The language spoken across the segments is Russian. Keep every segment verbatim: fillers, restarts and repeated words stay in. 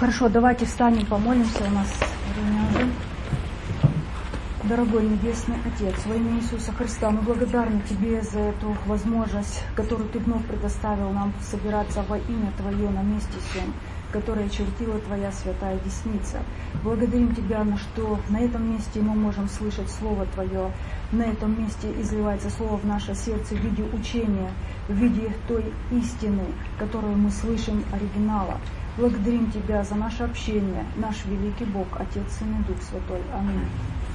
Хорошо, давайте встанем, помолимся, у нас время уже. Дорогой Небесный Отец, во имя Иисуса Христа, мы благодарны Тебе за эту возможность, которую Ты вновь предоставил нам собираться во имя Твое на месте всем, которое чертила Твоя святая десница. Благодарим Тебя, что на этом месте мы можем слышать Слово Твое, на этом месте изливается Слово в наше сердце в виде учения, в виде той истины, которую мы слышим оригинала. Благодарим Тебя за наше общение, наш великий Бог, Отец, Сын и Дух Святой. Аминь.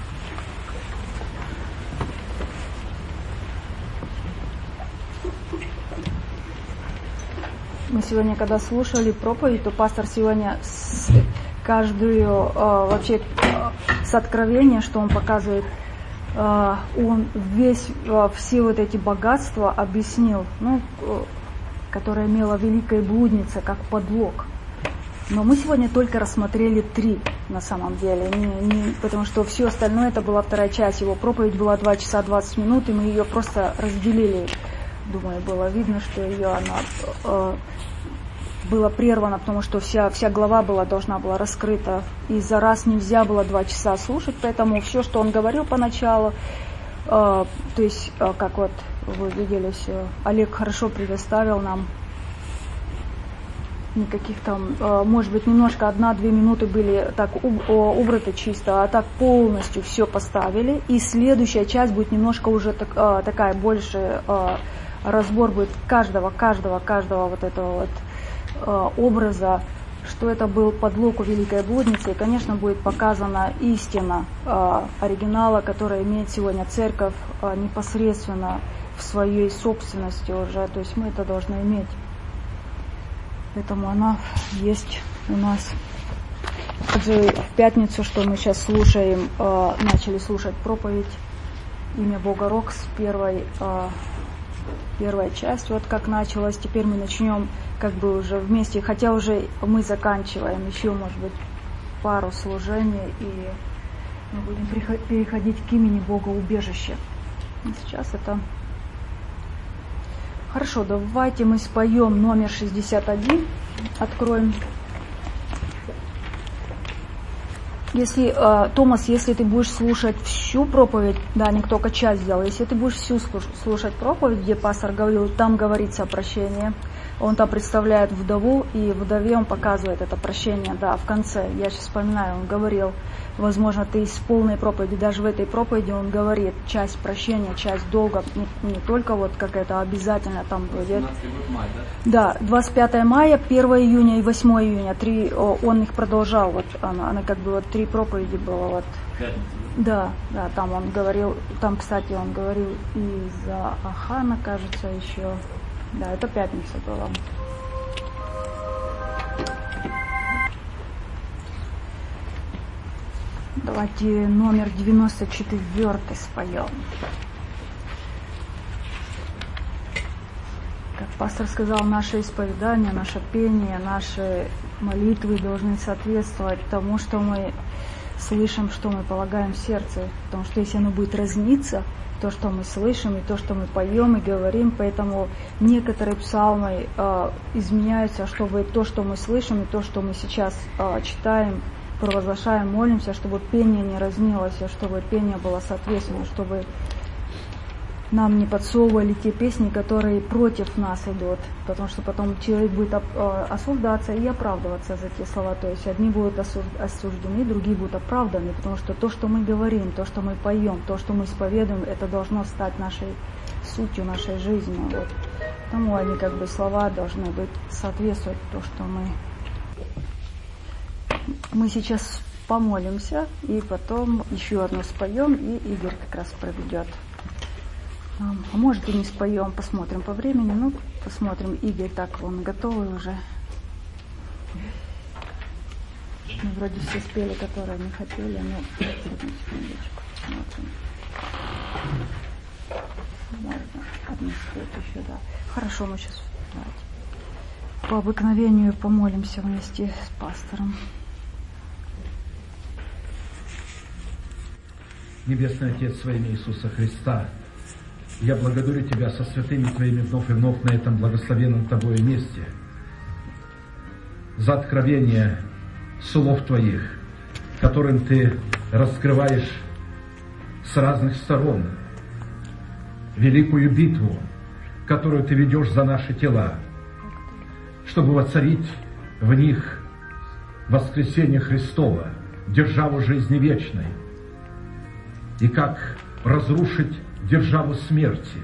Мы сегодня, когда слушали проповедь, то пастор сегодня с каждую, э, вообще э, с откровения, что он показывает, э, он весь, э, все вот эти богатства объяснил, ну, э, которое имела великая блудница, как подлог. Но мы сегодня только рассмотрели три, на самом деле, не, не, потому что все остальное, это была вторая часть, его проповедь была два часа двадцать минут, и мы ее просто разделили. Думаю, было видно, что ее она э, была прервана, потому что вся, вся глава была, должна была раскрыта, и за раз нельзя было два часа слушать, поэтому все, что он говорил поначалу, э, то есть, э, как вот вы видели, все, Олег хорошо предоставил нам. Никаких там, может быть, немножко одна-две минуты были так убраты чисто, а так полностью все поставили. И следующая часть будет немножко уже так, такая больше, разбор будет каждого, каждого, каждого вот этого вот образа, что это был подлог у великой блудницы. И, конечно, будет показана истина оригинала, которая имеет сегодня церковь непосредственно в своей собственности уже. То есть мы это должны иметь. Поэтому она есть у нас. Также в пятницу, что мы сейчас слушаем, э, начали слушать проповедь «Имя Бога Рок» с первой, э, первой частью, вот как началось. Теперь мы начнем как бы уже вместе, хотя уже мы заканчиваем еще, может быть, пару служений, и мы будем переходить к имени Бога Убежище. И сейчас это... Хорошо, давайте мы споем номер шестьдесят один, откроем. Если, э, Томас, если ты будешь слушать всю проповедь, да, не только часть сделал, если ты будешь всю слушать проповедь, где пастор говорил, там говорится о прощении, он там представляет вдову, и вдове он показывает это прощение, да, в конце, я сейчас вспоминаю, он говорил, возможно, ты из полной проповеди, даже в этой проповеди он говорит, часть прощения, часть долга, не, не только вот как это обязательно там будет. Да, двадцать пятое мая, первое июня и восьмое июня, три, он их продолжал, вот она, она как бы вот три проповеди было, вот. Да, да, там он говорил, там, кстати, он говорил и за Ахана, кажется, еще. Да, это пятница была. Давайте номер девяносто четвёртый споем. Как пастор сказал, наше исповедание, наше пение, наши молитвы должны соответствовать тому, что мы слышим, что мы полагаем в сердце. Потому что если оно будет разниться, то, что мы слышим, и то, что мы поем и говорим, поэтому некоторые псалмы э, изменяются, чтобы то, что мы слышим, и то, что мы сейчас э, читаем, провозглашаем, молимся, чтобы пение не разнилось, чтобы пение было соответственно, чтобы нам не подсовывали те песни, которые против нас идут, потому что потом человек будет осуждаться и оправдываться за те слова. То есть одни будут осуждены, другие будут оправданы, потому что то, что мы говорим, то, что мы поем, то, что мы исповедуем, это должно стать нашей сутью, нашей жизнью. Вот. Потому они как бы слова должны быть соответствовать то, что мы... Мы сейчас помолимся, и потом еще одно споем, и Игорь как раз проведет. А может и не споем, посмотрим по времени, ну, посмотрим. Игорь так, он готовый уже. Мы вроде все спели, которые не хотели, но секундочку, смотрим. Можно одну спеть еще, да. Хорошо, мы сейчас давайте. По обыкновению помолимся вместе с пастором. Небесный Отец, во имя Иисуса Христа, я благодарю Тебя со святыми Твоими вновь и вновь на этом благословенном Тобою месте за откровение слов Твоих, которым Ты раскрываешь с разных сторон великую битву, которую Ты ведешь за наши тела, чтобы воцарить в них воскресение Христова, державу жизни вечной, и как разрушить державу смерти.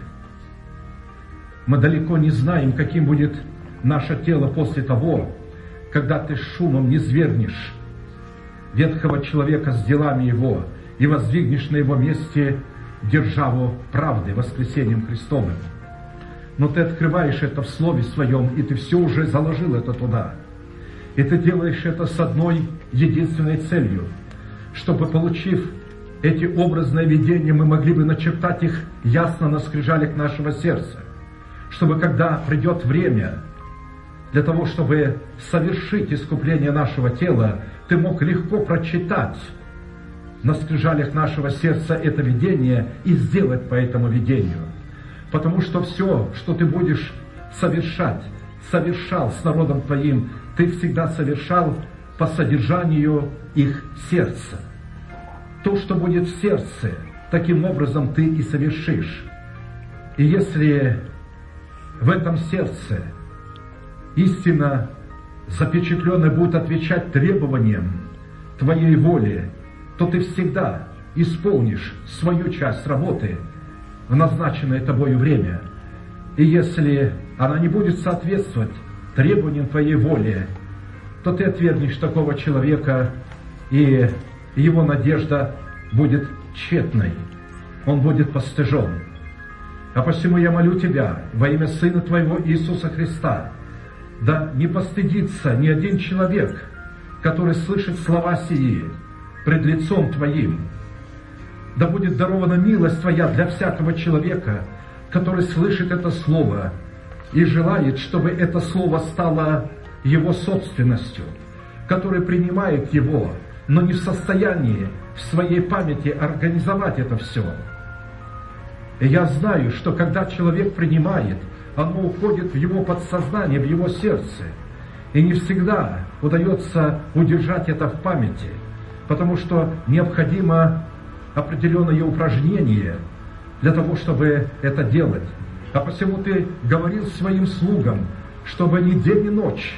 Мы далеко не знаем, каким будет наше тело после того, когда Ты шумом низвергнешь ветхого человека с делами его и воздвигнешь на его месте державу правды воскресением Христовым. Но Ты открываешь это в Слове Своем, и Ты все уже заложил это туда. И Ты делаешь это с одной единственной целью, чтобы, получив эти образные видения, мы могли бы начертать их ясно на скрижалях нашего сердца, чтобы, когда придет время для того, чтобы совершить искупление нашего тела, Ты мог легко прочитать на скрижалях нашего сердца это видение и сделать по этому видению. Потому что все, что Ты будешь совершать, совершал с народом Твоим, Ты всегда совершал по содержанию их сердца. То, что будет в сердце, таким образом Ты и совершишь. И если в этом сердце истина запечатленная будет отвечать требованиям Твоей воли, то Ты всегда исполнишь свою часть работы в назначенное Тобою время. И если она не будет соответствовать требованиям Твоей воли, то Ты отвергнешь такого человека, и его надежда будет тщетной, он будет постыжен. А посему я молю Тебя во имя Сына Твоего Иисуса Христа, да не постыдится ни один человек, который слышит слова сии пред лицом Твоим. Да будет дарована милость Твоя для всякого человека, который слышит это слово и желает, чтобы это слово стало его собственностью, который принимает его, но не в состоянии в своей памяти организовать это все. И я знаю, что когда человек принимает, оно уходит в его подсознание, в его сердце. И не всегда удается удержать это в памяти, потому что необходимо определенное упражнение для того, чтобы это делать. А посему Ты говорил своим слугам, чтобы ни день, ни ночь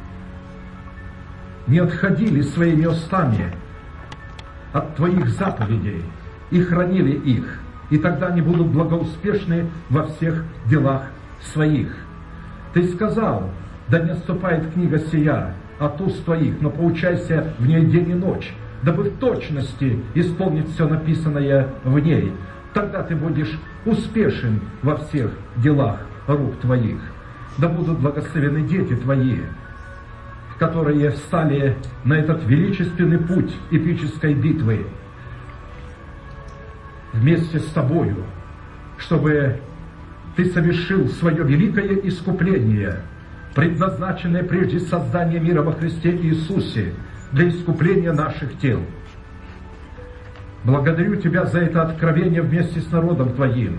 не отходили своими устами от Твоих заповедей и хранили их, и тогда они будут благоуспешны во всех делах своих. Ты сказал: да не отступает книга сия от уст Твоих, но поучайся в ней день и ночь, дабы в точности исполнить все написанное в ней. Тогда ты будешь успешен во всех делах рук Твоих. Да будут благословены дети Твои, которые встали на этот величественный путь эпической битвы вместе с Тобою, чтобы Ты совершил свое великое искупление, предназначенное прежде создания мира во Христе Иисусе для искупления наших тел. Благодарю Тебя за это откровение вместе с народом Твоим.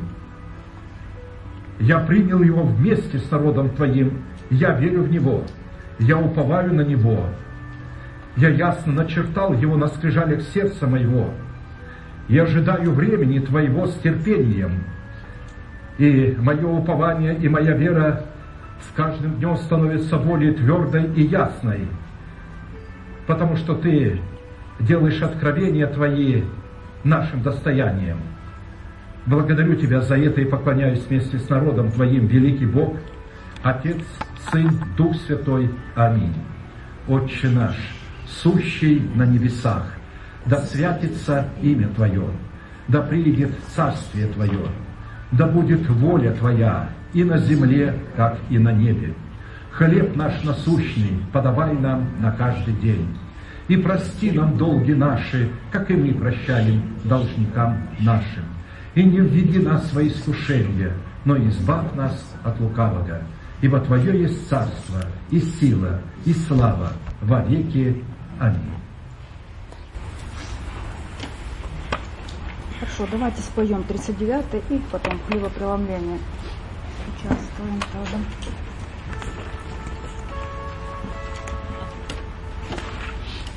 Я принял его вместе с народом Твоим, я верю в него, я уповаю на него. Я ясно начертал его на скрижалях сердца моего. Я ожидаю времени Твоего с терпением. И мое упование и моя вера с каждым днем становится более твердой и ясной, потому что Ты делаешь откровения Твои нашим достоянием. Благодарю Тебя за это и поклоняюсь вместе с народом Твоим, великий Бог, Отец, Сын, Дух Святой. Аминь. Отче наш, сущий на небесах, да святится имя Твое, да приидет царствие Твое, да будет воля Твоя и на земле, как и на небе. Хлеб наш насущный подавай нам на каждый день. И прости нам долги наши, как и мы прощаем должникам нашим. И не введи нас во искушение, но избавь нас от лукавого. Ибо Твое есть царство, и сила, и слава во веки. Аминь. Хорошо, давайте споем тридцать девятый и потом хлебопреломление. Участвуем тоже.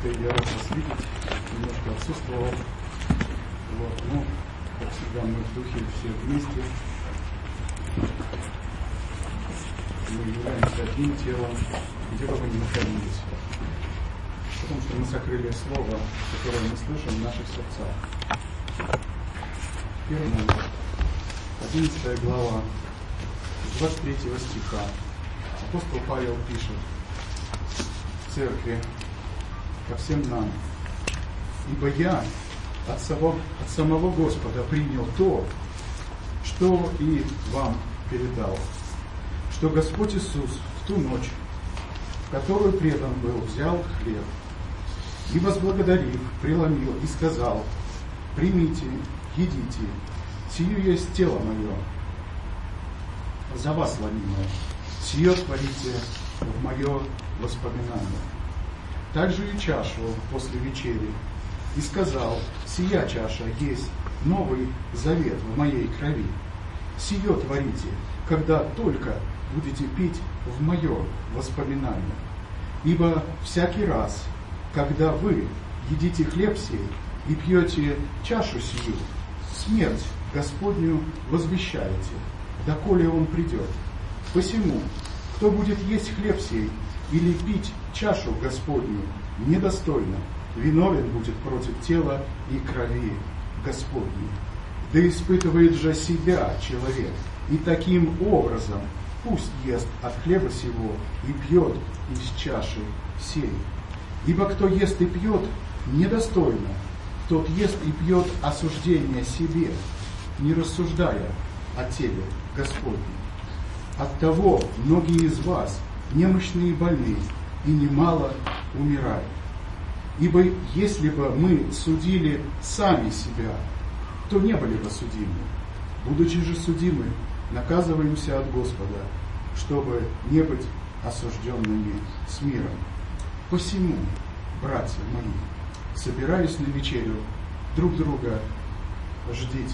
брата, я рад вас видеть, немножко отсутствовал. Вот, ну, как всегда, мы в духе все вместе. Мы являемся одним телом, где бы мы ни находились. Потому что мы сокрыли Слово, которое мы слышим в наших сердцах. Первое, одиннадцатая глава, двадцать третьего стиха. Апостол Павел пишет церкви, ко всем нам: «Ибо я от самого, от самого Господа принял то, что и вам передал, что Господь Иисус в ту ночь, в которую предан был, взял хлеб и, возблагодарив, преломил и сказал: примите, едите, сию есть тело мое, за вас ломимое, сие творите в мое воспоминание. Также и чашу после вечери, и сказал: сия чаша есть новый завет в моей крови. Сие творите, когда только будете пить в мое воспоминание. Ибо всякий раз, когда вы едите хлеб сей и пьете чашу сию, смерть Господню возвещаете, доколе он придет. Посему, кто будет есть хлеб сей или пить чашу Господню недостойно, виновен будет против тела и крови Господней. Да испытывает же себя человек, и таким образом пусть ест от хлеба сего и пьет из чаши сей. Ибо кто ест и пьет недостойно, тот ест и пьет осуждение себе, не рассуждая о теле Господнем. Оттого многие из вас немощные и больны, и немало умирают. Ибо если бы мы судили сами себя, то не были бы судимы. Будучи же судимы, наказываемся от Господа, чтобы не быть осужденными с миром. Посему, братья мои, собираясь на вечерю, друг друга ждите.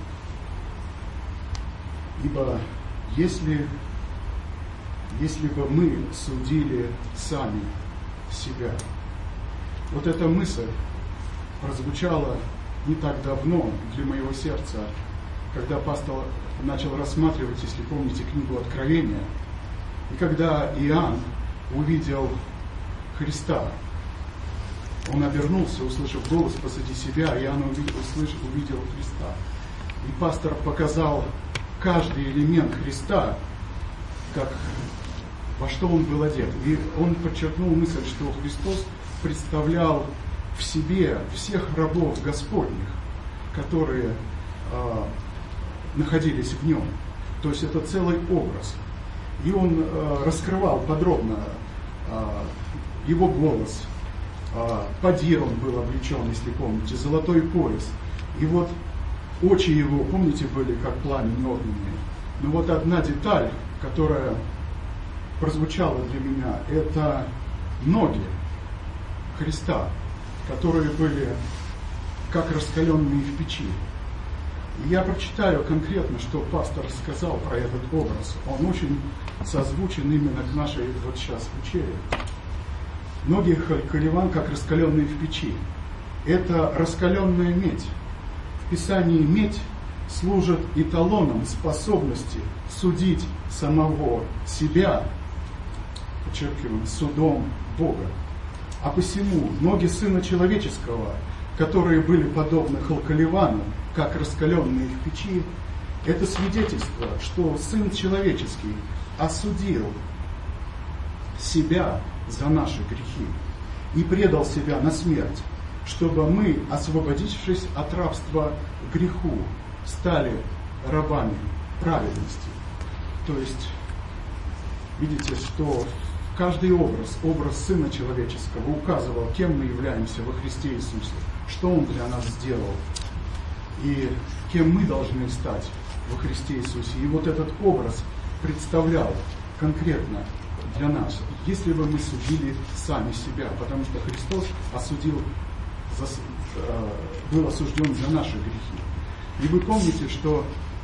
Ибо если, если бы мы судили сами себя, вот эта мысль прозвучала не так давно для моего сердца, когда пастор начал рассматривать, если помните, книгу Откровения, и когда Иоанн увидел Христа, он обернулся, услышав голос позади себя, Иоанн увидел, услышал, увидел Христа. И пастор показал каждый элемент Христа, как, во что он был одет. И он подчеркнул мысль, что Христос представлял в себе всех рабов Господних, которые э, находились в нем. То есть это целый образ. И он э, раскрывал подробно э, его голос. Э, Подир он был облечен, если помните, золотой пояс. И вот очи его, помните, были как пламень огненные. Но вот одна деталь, которая прозвучала для меня, это ноги Христа, которые были как раскаленные в печи. И я прочитаю конкретно, что пастор сказал про этот образ. Он очень созвучен именно к нашей вот сейчас вечере. Ноги халькаливан как раскаленные в печи. Это раскаленная медь. В Писании медь служит эталоном способности судить самого себя, подчеркиваем, судом Бога. А посему ноги Сына Человеческого, которые были подобны халкаливану, как раскаленные в печи, это свидетельство, что Сын Человеческий осудил себя за наши грехи и предал себя на смерть, чтобы мы, освободившись от рабства к греху, стали рабами праведности. То есть, видите, что каждый образ, образ Сына Человеческого указывал, кем мы являемся во Христе Иисусе, что Он для нас сделал, и кем мы должны стать во Христе Иисусе. И вот этот образ представлял конкретно для нас, если бы мы судили сами себя, потому что Христос осудил, был осужден за наши грехи. И вы помните, что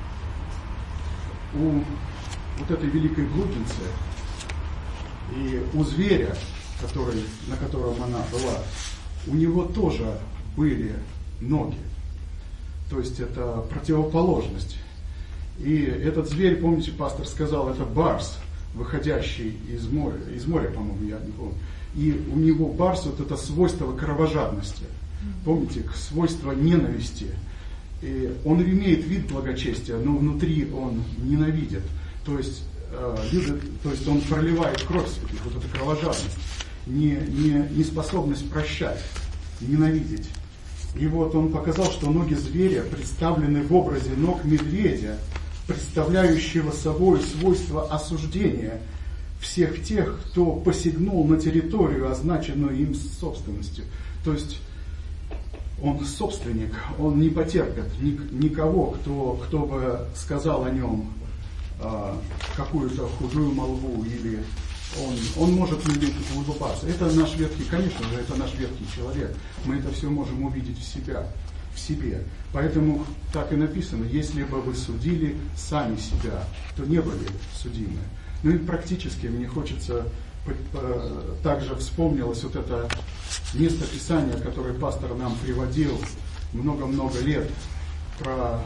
у вот этой великой блудницы и у зверя, который, на котором она была у него тоже были ноги. То есть это противоположность. И этот зверь, помните, пастор сказал, это барс, выходящий из моря, из моря, по-моему, я не помню. И у него барс, вот это свойство кровожадности. Помните, свойство ненависти. И он имеет вид благочестия, но внутри он ненавидит. То есть, э, любит, то есть он проливает кровь святых, вот эта кровожадность, не, не, неспособность прощать, ненавидеть. И вот он показал, что ноги зверя представлены в образе ног медведя, представляющего собой свойство осуждения всех тех, кто посягнул на территорию, означенную им собственностью. То есть он собственник, он не потерпит никого, кто, кто бы сказал о нем э, какую-то худую молву, или он, он может не улыбаться. Это наш ветхий, конечно же, это наш ветхий человек. Мы это все можем увидеть в себя, в себе. Поэтому так и написано, если бы вы судили сами себя, то не были судимы. Ну и практически мне хочется, также вспомнилось вот это место Писания, которое пастор нам приводил много-много лет, про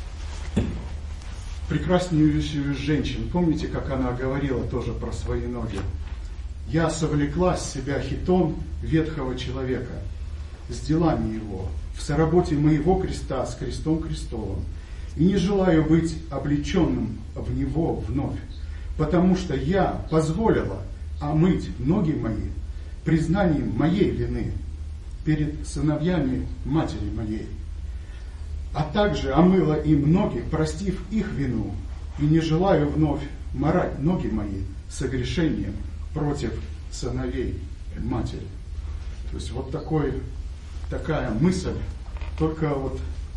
прекраснейшую женщину. Помните, как она говорила тоже про свои ноги? «Я совлекла с себя хитон ветхого человека с делами его, в соработе моего креста с крестом Христовым, и не желаю быть облеченным в него вновь, потому что я позволила омыть ноги мои признанием моей вины перед сыновьями матери моей, а также омыла им ноги, простив их вину, и не желаю вновь марать ноги мои согрешением против сыновей матери». То есть вот такой, такая мысль, только вот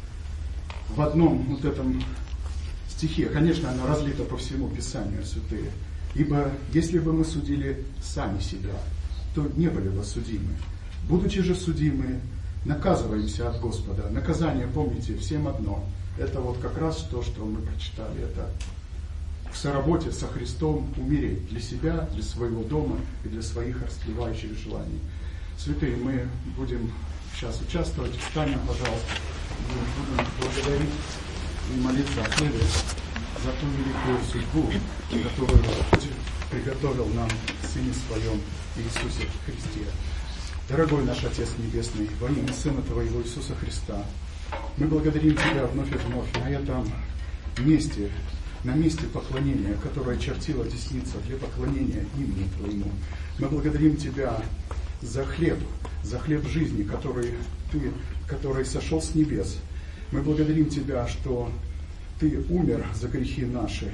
в одном вот этом стихе. Конечно, она разлита по всему Писанию, святые. Ибо если бы мы судили сами себя, то не были бы судимы. Будучи же судимы, наказываемся от Господа. Наказание, помните, всем одно. Это вот как раз то, что мы прочитали. Это в соработе со Христом умереть для себя, для своего дома и для своих растлевающих желаний. Святые, мы будем сейчас участвовать. Встанем, пожалуйста. Мы будем благодарить и молиться о хлебе за ту великую судьбу, которую приготовил нам в Сыне Своем Иисусе Христе. Дорогой наш Отец Небесный, во имя Сына Твоего Иисуса Христа, мы благодарим Тебя вновь и вновь на этом месте, на месте поклонения, которое чертила десница для поклонения имени Твоему. Мы благодарим Тебя за хлеб, за хлеб жизни, который Ты, который сошел с небес. Мы благодарим Тебя, что Ты умер за грехи наши,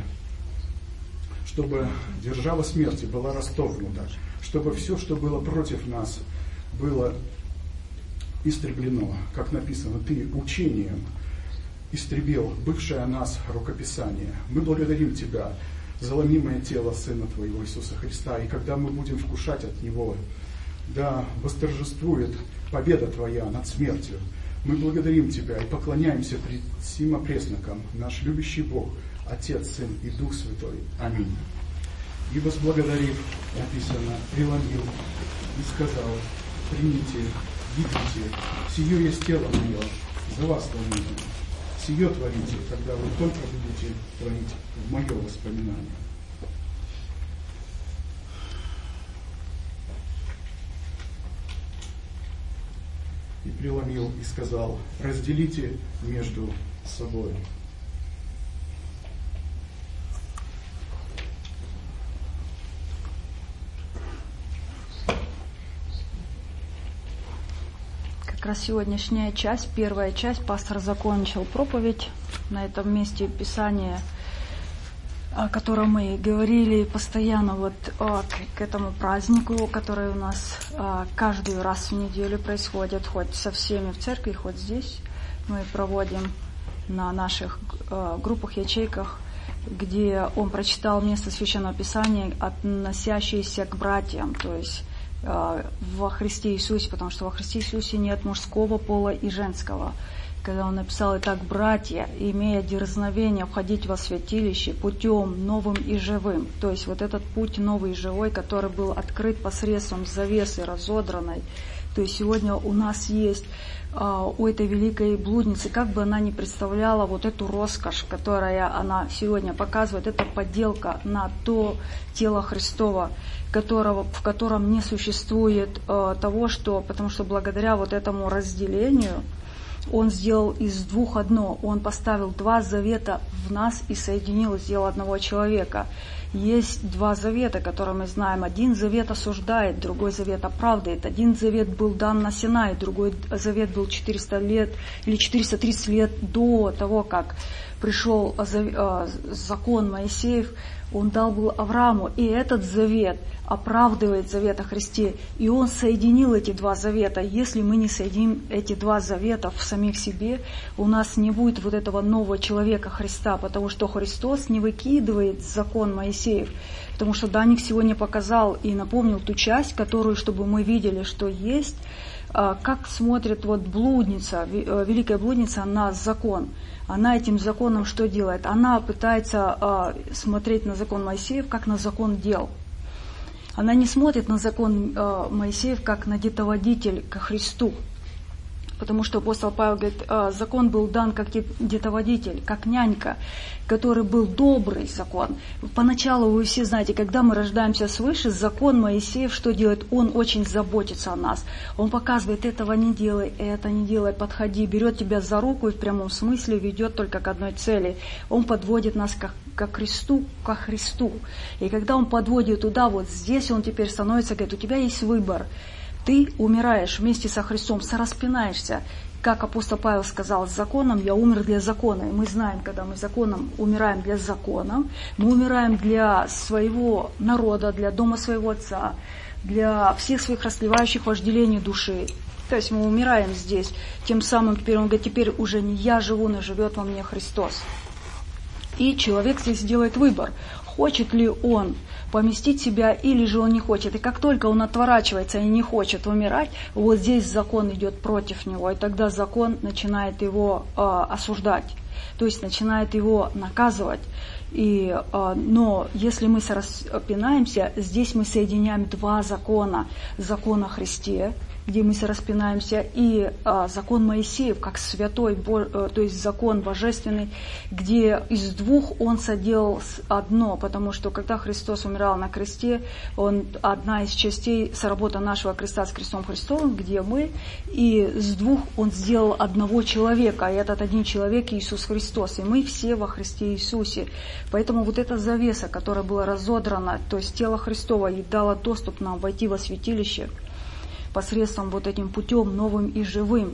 чтобы держава смерти была расторгнута, чтобы все, что было против нас, было истреблено, как написано, Ты учением истребил бывшее о нас рукописание. Мы благодарим Тебя за ломимое тело Сына Твоего Иисуса Христа, и когда мы будем вкушать от Него, да восторжествует победа Твоя над смертью. Мы благодарим Тебя и поклоняемся пред сим опресноком, наш любящий Бог, Отец, Сын и Дух Святой. Аминь. И возблагодарив, написано, преломил и сказал: примите, видите, сие есть тело мое, за вас ломимое. Сие творите, когда вы только будете творить в мое воспоминание. И преломил и сказал: разделите между собой. Как раз сегодняшняя часть, первая часть, пастор закончил проповедь на этом месте Писания, о котором мы говорили постоянно вот о, к этому празднику, который у нас а, каждый раз в неделю происходит, хоть со всеми в церкви, хоть здесь. Мы проводим на наших а, группах, ячейках, где он прочитал место Священного Писания, относящееся к братьям, то есть во Христе Иисусе, потому что во Христе Иисусе нет мужского пола и женского. Когда он написал: «Итак, братья, имея дерзновение входить во святилище путем новым и живым», то есть вот этот путь новый и живой, который был открыт посредством завесы разодранной, То есть сегодня у нас есть а, у этой великой блудницы, как бы она ни представляла вот эту роскошь, которая она сегодня показывает, это подделка на то тело Христово, которого, в котором не существует а, того, что, потому что благодаря вот этому разделению Он сделал из двух одно. Он поставил два завета в нас и соединил, сделал одного человека. Есть два завета, которые мы знаем. Один завет осуждает, другой завет оправдывает. Один завет был дан на Синае, другой завет был четыреста лет или четыреста тридцать лет до того, как пришел закон Моисеев. Он дал был Аврааму. И этот завет оправдывает завет о Христе. И Он соединил эти два завета. Если мы не соединим эти два завета в самих себе, у нас не будет вот этого нового человека Христа, потому что Христос не выкидывает закон Моисеев. Потому что Даник сегодня показал и напомнил ту часть, которую, чтобы мы видели, что есть, как смотрит вот блудница, великая блудница на закон. Она этим законом что делает? Она пытается смотреть на закон Моисеев, как на закон дел. Она не смотрит на закон э, Моисеев как на детоводитель ко Христу. Потому что апостол Павел говорит, э, закон был дан как детоводитель, как нянька, который был добрый закон. Поначалу вы все знаете, когда мы рождаемся свыше, закон Моисеев что делает? Он очень заботится о нас. Он показывает, этого не делай, это не делай, подходи, берет тебя за руку и в прямом смысле ведет только к одной цели. Он подводит нас как ко Христу, ко Христу. И когда Он подводит туда, вот здесь Он теперь становится, говорит, у тебя есть выбор. Ты умираешь вместе со Христом, сораспинаешься. Как апостол Павел сказал, с законом я умер для закона. И мы знаем, когда мы законом умираем для закона, мы умираем для своего народа, для дома своего отца, для всех своих расливающих вожделений души. То есть мы умираем здесь. Тем самым теперь он говорит, теперь уже не я живу, но живет во мне Христос. И человек здесь делает выбор, хочет ли он поместить себя или же он не хочет. И как только он отворачивается и не хочет умирать, вот здесь закон идет против него, и тогда закон начинает его э, осуждать, то есть начинает его наказывать. И, э, но если мы распинаемся, здесь мы соединяем два закона. Закон о Христе, где мы распинаемся, и а, закон Моисеев, как святой, бо, а, то есть закон божественный, где из двух он соделал одно, потому что когда Христос умирал на кресте, он одна из частей соработа нашего креста с крестом Христовым, где мы, и с двух он сделал одного человека, и этот один человек Иисус Христос, и мы все во Христе Иисусе. Поэтому вот эта завеса, которая была разодрана, то есть тело Христово, и дала доступ нам войти во святилище, посредством вот этим путем новым и живым,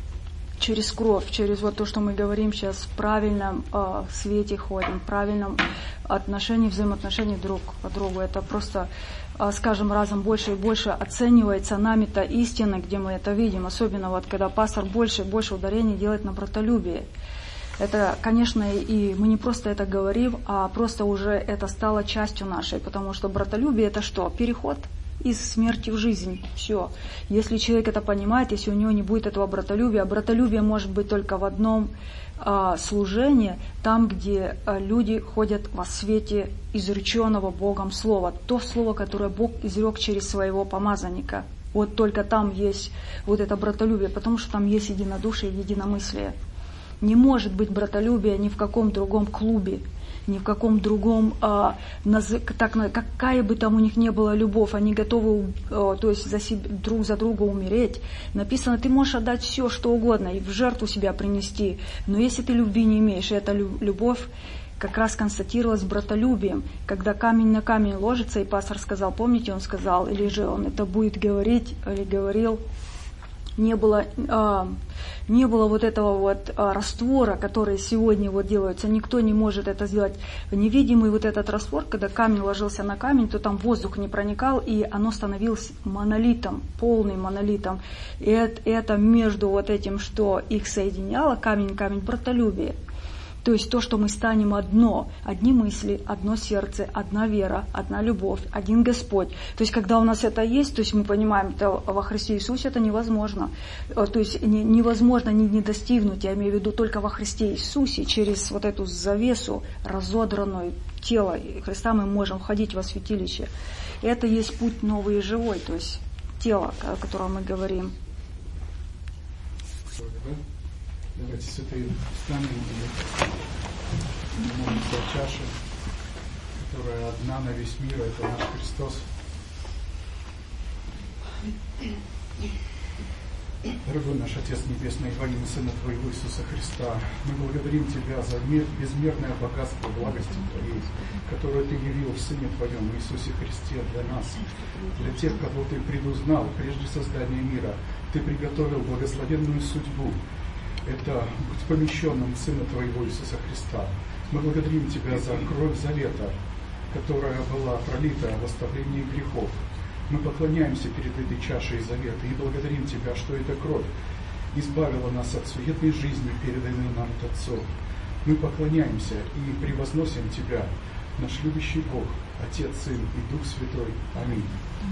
через кровь, через вот то, что мы говорим сейчас, в правильном э, свете ходим, в правильном отношении, взаимоотношении друг к другу. Это просто, э, скажем, разом больше и больше оценивается нами-то истина, где мы это видим, особенно вот когда пастор больше и больше ударений делает на братолюбие. Это, конечно, и мы не просто это говорим, а просто уже это стало частью нашей, потому что братолюбие это что? Переход из смерти в жизнь. Все. Если человек это понимает, если у него не будет этого братолюбия, братолюбие может быть только в одном а, служении, там, где а, люди ходят во свете изреченного Богом слова. То слово, которое Бог изрек через своего помазанника. Вот только там есть вот это братолюбие, потому что там есть единодушие и единомыслие. Не может быть братолюбия ни в каком другом клубе, ни в каком другом, а, так, какая бы там у них ни была любовь, они готовы, а, то есть за себя, друг за друга умереть. Написано, ты можешь отдать все, что угодно, и в жертву себя принести, но если ты любви не имеешь, и эта любовь как раз констатировалась братолюбием, когда камень на камень ложится, и пастор сказал, помните, он сказал, или же он это будет говорить, или говорил, не было, а, не было вот этого вот а, раствора, который сегодня вот делается. Никто не может это сделать. Невидимый вот этот раствор, когда камень ложился на камень, то там воздух не проникал, и оно становилось монолитом, полным монолитом. И это, это между вот этим, что их соединяло, камень-камень, братолюбие. То есть то, что мы станем одно, одни мысли, одно сердце, одна вера, одна любовь, один Господь. То есть когда у нас это есть, то есть мы понимаем, это во Христе Иисусе это невозможно. То есть невозможно не, не достигнуть, я имею в виду только во Христе Иисусе, через вот эту завесу, разодранную тело Христа мы можем входить во святилище. И это есть путь новый и живой, то есть тело, о котором мы говорим. Давайте с этой встанем и молимся о чаше, которая одна на весь мир, это наш Христос. Дорогой наш Отец Небесный, во имя Сына Твоего Иисуса Христа, мы благодарим Тебя за безмерное богатство благости Твоей, которое Ты явил в Сыне Твоем, Иисусе Христе, для нас, для тех, кого Ты предузнал прежде создания мира. Ты приготовил благословенную судьбу. Это быть помещенным в Сына Твоего Иисуса Христа. Мы благодарим Тебя за кровь завета, которая была пролита в оставлении грехов. Мы поклоняемся перед этой чашей завета и благодарим Тебя, что эта кровь избавила нас от суетной жизни, переданной нам от Отцов. Мы поклоняемся и превозносим Тебя, наш любящий Бог, Отец, Сын и Дух Святой. Аминь.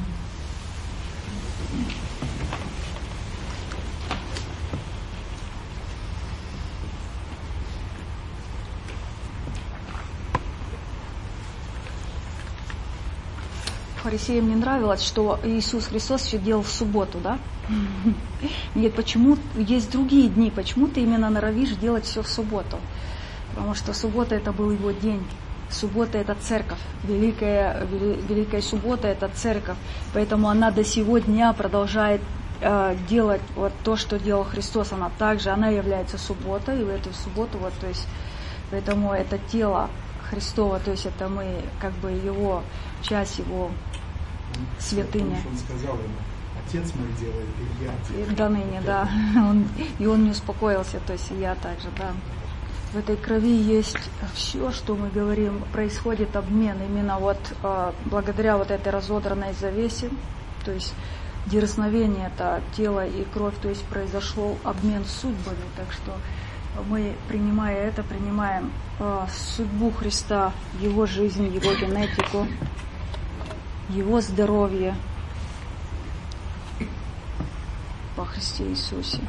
Фарисеям не нравилось, что Иисус Христос все делал в субботу, да? Нет, почему есть другие дни, почему ты именно норовишь делать все в субботу? Потому что суббота это был его день. Суббота это церковь. Великая, великая суббота это церковь. Поэтому она до сего дня продолжает э, делать вот то, что делал Христос. Она также, она является субботой, и в эту субботу, вот, то есть, поэтому это тело Христова, то есть это мы, как бы его, часть его святыни. Он сказал ему: Отец мой делает, и я делаю. До ныне, да. Он, и он не успокоился, то есть и я также, да. В этой крови есть все, что мы говорим, происходит обмен именно вот э, благодаря вот этой разодранной завесе, то есть дерзновение это тело и кровь, то есть произошел обмен судьбами, так что мы, принимая это, принимаем э, судьбу Христа, Его жизнь, Его генетику, Его здоровье во Христе Иисусе.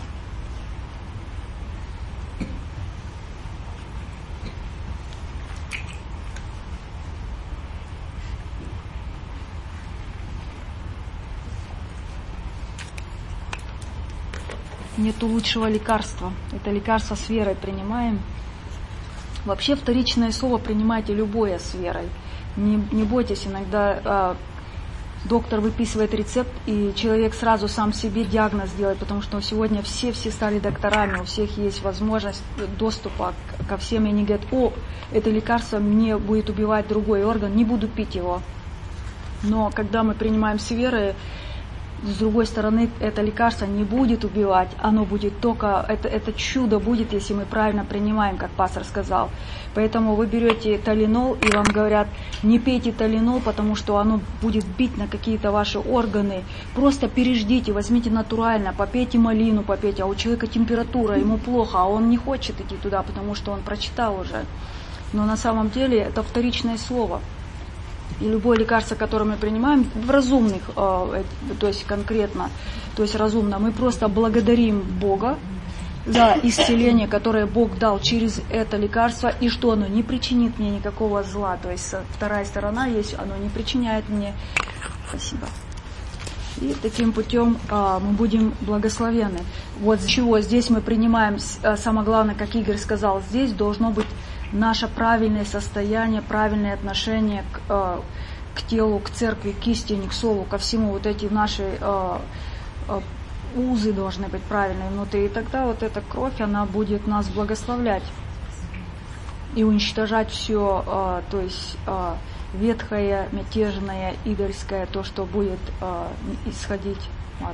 Нету лучшего лекарства. Это лекарство с верой принимаем. Вообще вторичное слово принимайте любое с верой. Не, не бойтесь, иногда э, доктор выписывает рецепт, и человек сразу сам себе диагноз делает, потому что сегодня все, все стали докторами, у всех есть возможность доступа ко всем, и они говорят: о, это лекарство мне будет убивать другой орган, не буду пить его. Но когда мы принимаем с верой, с другой стороны, это лекарство не будет убивать, оно будет только, это, это чудо будет, если мы правильно принимаем, как пастор сказал. Поэтому вы берете Тайленол, и вам говорят: не пейте Тайленол, потому что оно будет бить на какие-то ваши органы. Просто переждите, возьмите натурально, попейте малину, попейте, а у человека температура, ему плохо, а он не хочет идти туда, потому что он прочитал уже. Но на самом деле это вторичное слово. И любое лекарство, которое мы принимаем, в разумных, э, то есть конкретно, то есть разумно, мы просто благодарим Бога за исцеление, которое Бог дал через это лекарство, и что оно не причинит мне никакого зла. То есть вторая сторона есть, оно не причиняет мне. Спасибо. И таким путем э, мы будем благословенны. Вот с чего здесь мы принимаем, э, самое главное, как Игорь сказал, здесь должно быть наше правильное состояние, правильное отношение к, э, к телу, к церкви, к истине, к слову, ко всему. Вот эти наши э, э, узы должны быть правильные внутри. И тогда вот эта кровь, она будет нас благословлять и уничтожать все, э, то есть э, ветхое, мятежное, идольское, то, что будет э, исходить от...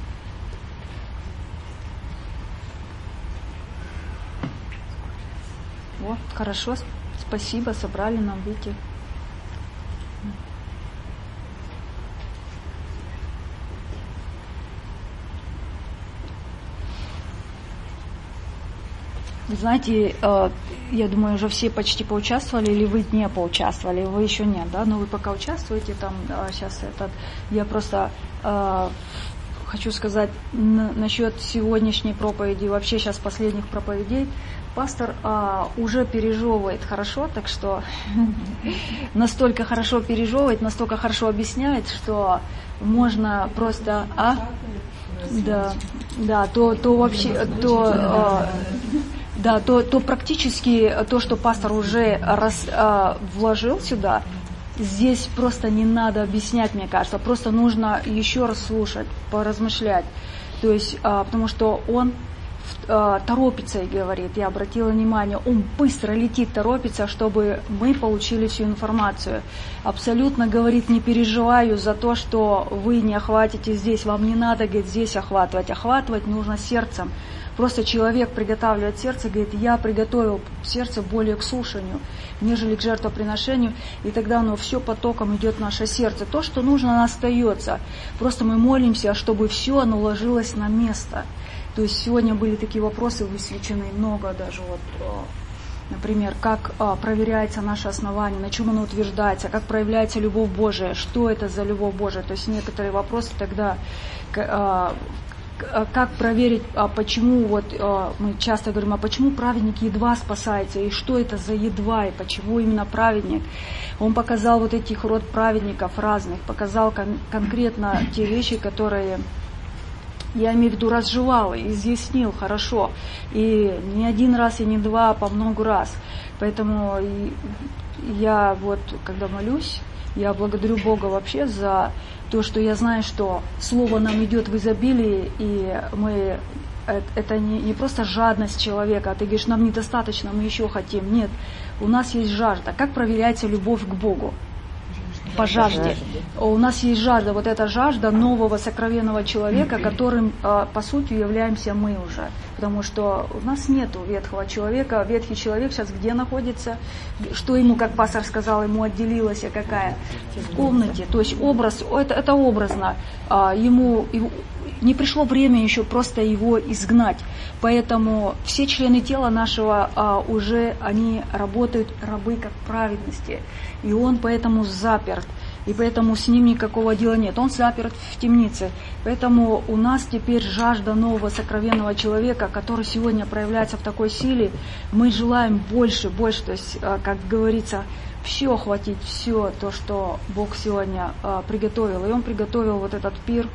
Вот, хорошо, спасибо, собрали нам, видите. Вы знаете, э, я думаю, уже все почти поучаствовали, или вы не поучаствовали, вы еще нет, да, но вы пока участвуете там, э, сейчас этот, я просто э, хочу сказать н- насчет сегодняшней проповеди, вообще сейчас последних проповедей. Пастор а, уже пережевывает хорошо, так что настолько хорошо пережевывает, настолько хорошо объясняет, что можно просто, а, да, да, то, то вообще, то, а, да, то, то практически то, что пастор уже раз, а, вложил сюда, здесь просто не надо объяснять, мне кажется, просто нужно еще раз слушать, поразмышлять, то есть, а, потому что он торопится и говорит, я обратила внимание, он быстро летит, торопится, чтобы мы получили всю информацию. Абсолютно, говорит, не переживаю за то, что вы не охватите здесь, вам не надо, говорит, здесь охватывать. Охватывать нужно сердцем. Просто человек приготавливает сердце, говорит, я приготовил сердце более к слушанию, нежели к жертвоприношению, и тогда оно все потоком идет в наше сердце. То, что нужно, оно остается. Просто мы молимся, чтобы все оно ложилось на место. То есть сегодня были такие вопросы высвечены, много даже, вот, например, как проверяется наше основание, на чем оно утверждается, как проявляется любовь Божия, что это за любовь Божия. То есть некоторые вопросы тогда, как проверить, почему, вот мы часто говорим, а почему праведник едва спасается, и что это за едва, и почему именно праведник. Он показал вот этих род праведников разных, показал кон- конкретно те вещи, которые... Я имею в виду, разжевал, изъяснил хорошо. И не один раз, и не два, а по много раз. Поэтому я вот, когда молюсь, я благодарю Бога вообще за то, что я знаю, что Слово нам идет в изобилии, и мы... Это не, не просто жадность человека, а ты говоришь, нам недостаточно, мы еще хотим. Нет, у нас есть жажда. Как проверяется любовь к Богу? По жажде. У нас есть жажда, вот эта жажда нового сокровенного человека, которым, по сути, являемся мы уже. Потому что у нас нету ветхого человека. Ветхий человек сейчас где находится? Что ему, как пастор сказал, ему отделилась какая? В комнате. То есть образ, это, это образно. Ему не пришло время еще просто его изгнать. Поэтому все члены тела нашего а, уже, они работают, рабы как праведности. И он поэтому заперт. И поэтому с ним никакого дела нет. Он заперт в темнице. Поэтому у нас теперь жажда нового сокровенного человека, который сегодня проявляется в такой силе. Мы желаем больше, больше. То есть, как говорится, все охватить, все то, что Бог сегодня а, приготовил. И Он приготовил вот этот пир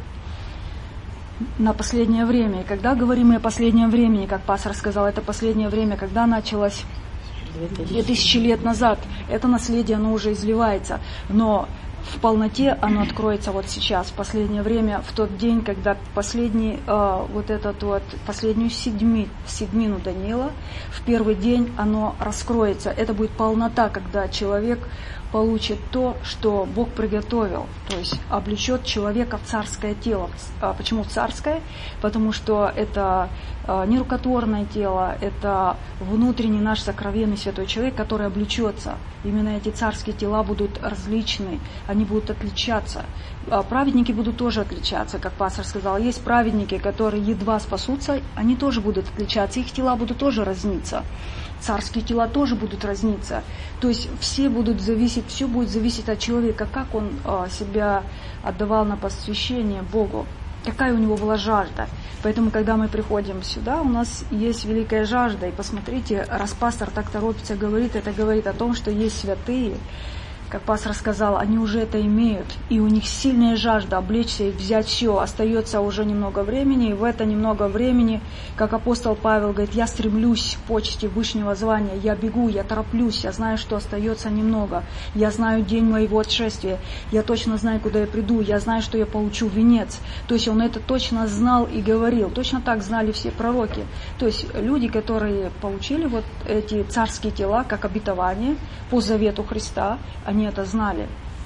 на последнее время. И когда говорим мы о последнем времени, как пастор сказал, это последнее время, когда началось две тысячи лет назад, это наследие, оно уже изливается, но в полноте оно откроется вот сейчас, в последнее время, в тот день, когда последний, э, вот этот вот, последнюю седьми, седьмину Даниила, в первый день оно раскроется. Это будет полнота, когда человек получит то, что Бог приготовил, то есть облечет человека в царское тело. А почему царское? Потому что это не рукотворное тело, это внутренний наш сокровенный святой человек, который облечется. Именно эти царские тела будут различны, они будут отличаться. Праведники будут тоже отличаться, как пастор сказал. Есть праведники, которые едва спасутся, они тоже будут отличаться, их тела будут тоже разниться. Царские тела тоже будут разниться. То есть все будут зависеть, все будет зависеть от человека, как он э, себя отдавал на посвящение Богу, какая у него была жажда. Поэтому, когда мы приходим сюда, у нас есть великая жажда. И посмотрите, раз пастор так торопится, говорит, это говорит о том, что есть святые, как пастор сказал, они уже это имеют, и у них сильная жажда облечься и взять все. Остается уже немного времени, и в это немного времени, как апостол Павел говорит, я стремлюсь к почести вышнего звания, я бегу, я тороплюсь, я знаю, что остается немного, я знаю день моего отшествия, я точно знаю, куда я приду, я знаю, что я получу венец. То есть он это точно знал и говорил. Точно так знали все пророки. То есть люди, которые получили вот эти царские тела, как обетование по завету Христа, они это знали.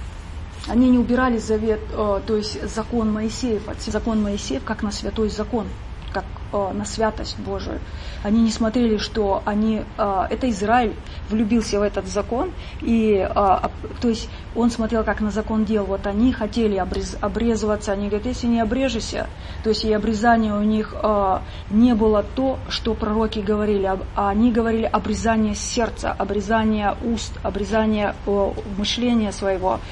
Они не убирали завет, э, то есть закон Моисеев, закон Моисеев как на святой закон, как э, на святость Божию. Они не смотрели, что они, э, это Израиль влюбился в этот закон, и, э, то есть он смотрел как на закон дел. Вот они хотели обрез, обрезываться, они говорят, если не обрежешься, то есть и обрезание у них э, не было то, что пророки говорили, а они говорили обрезание сердца, обрезание уст, обрезание э, мышления своего.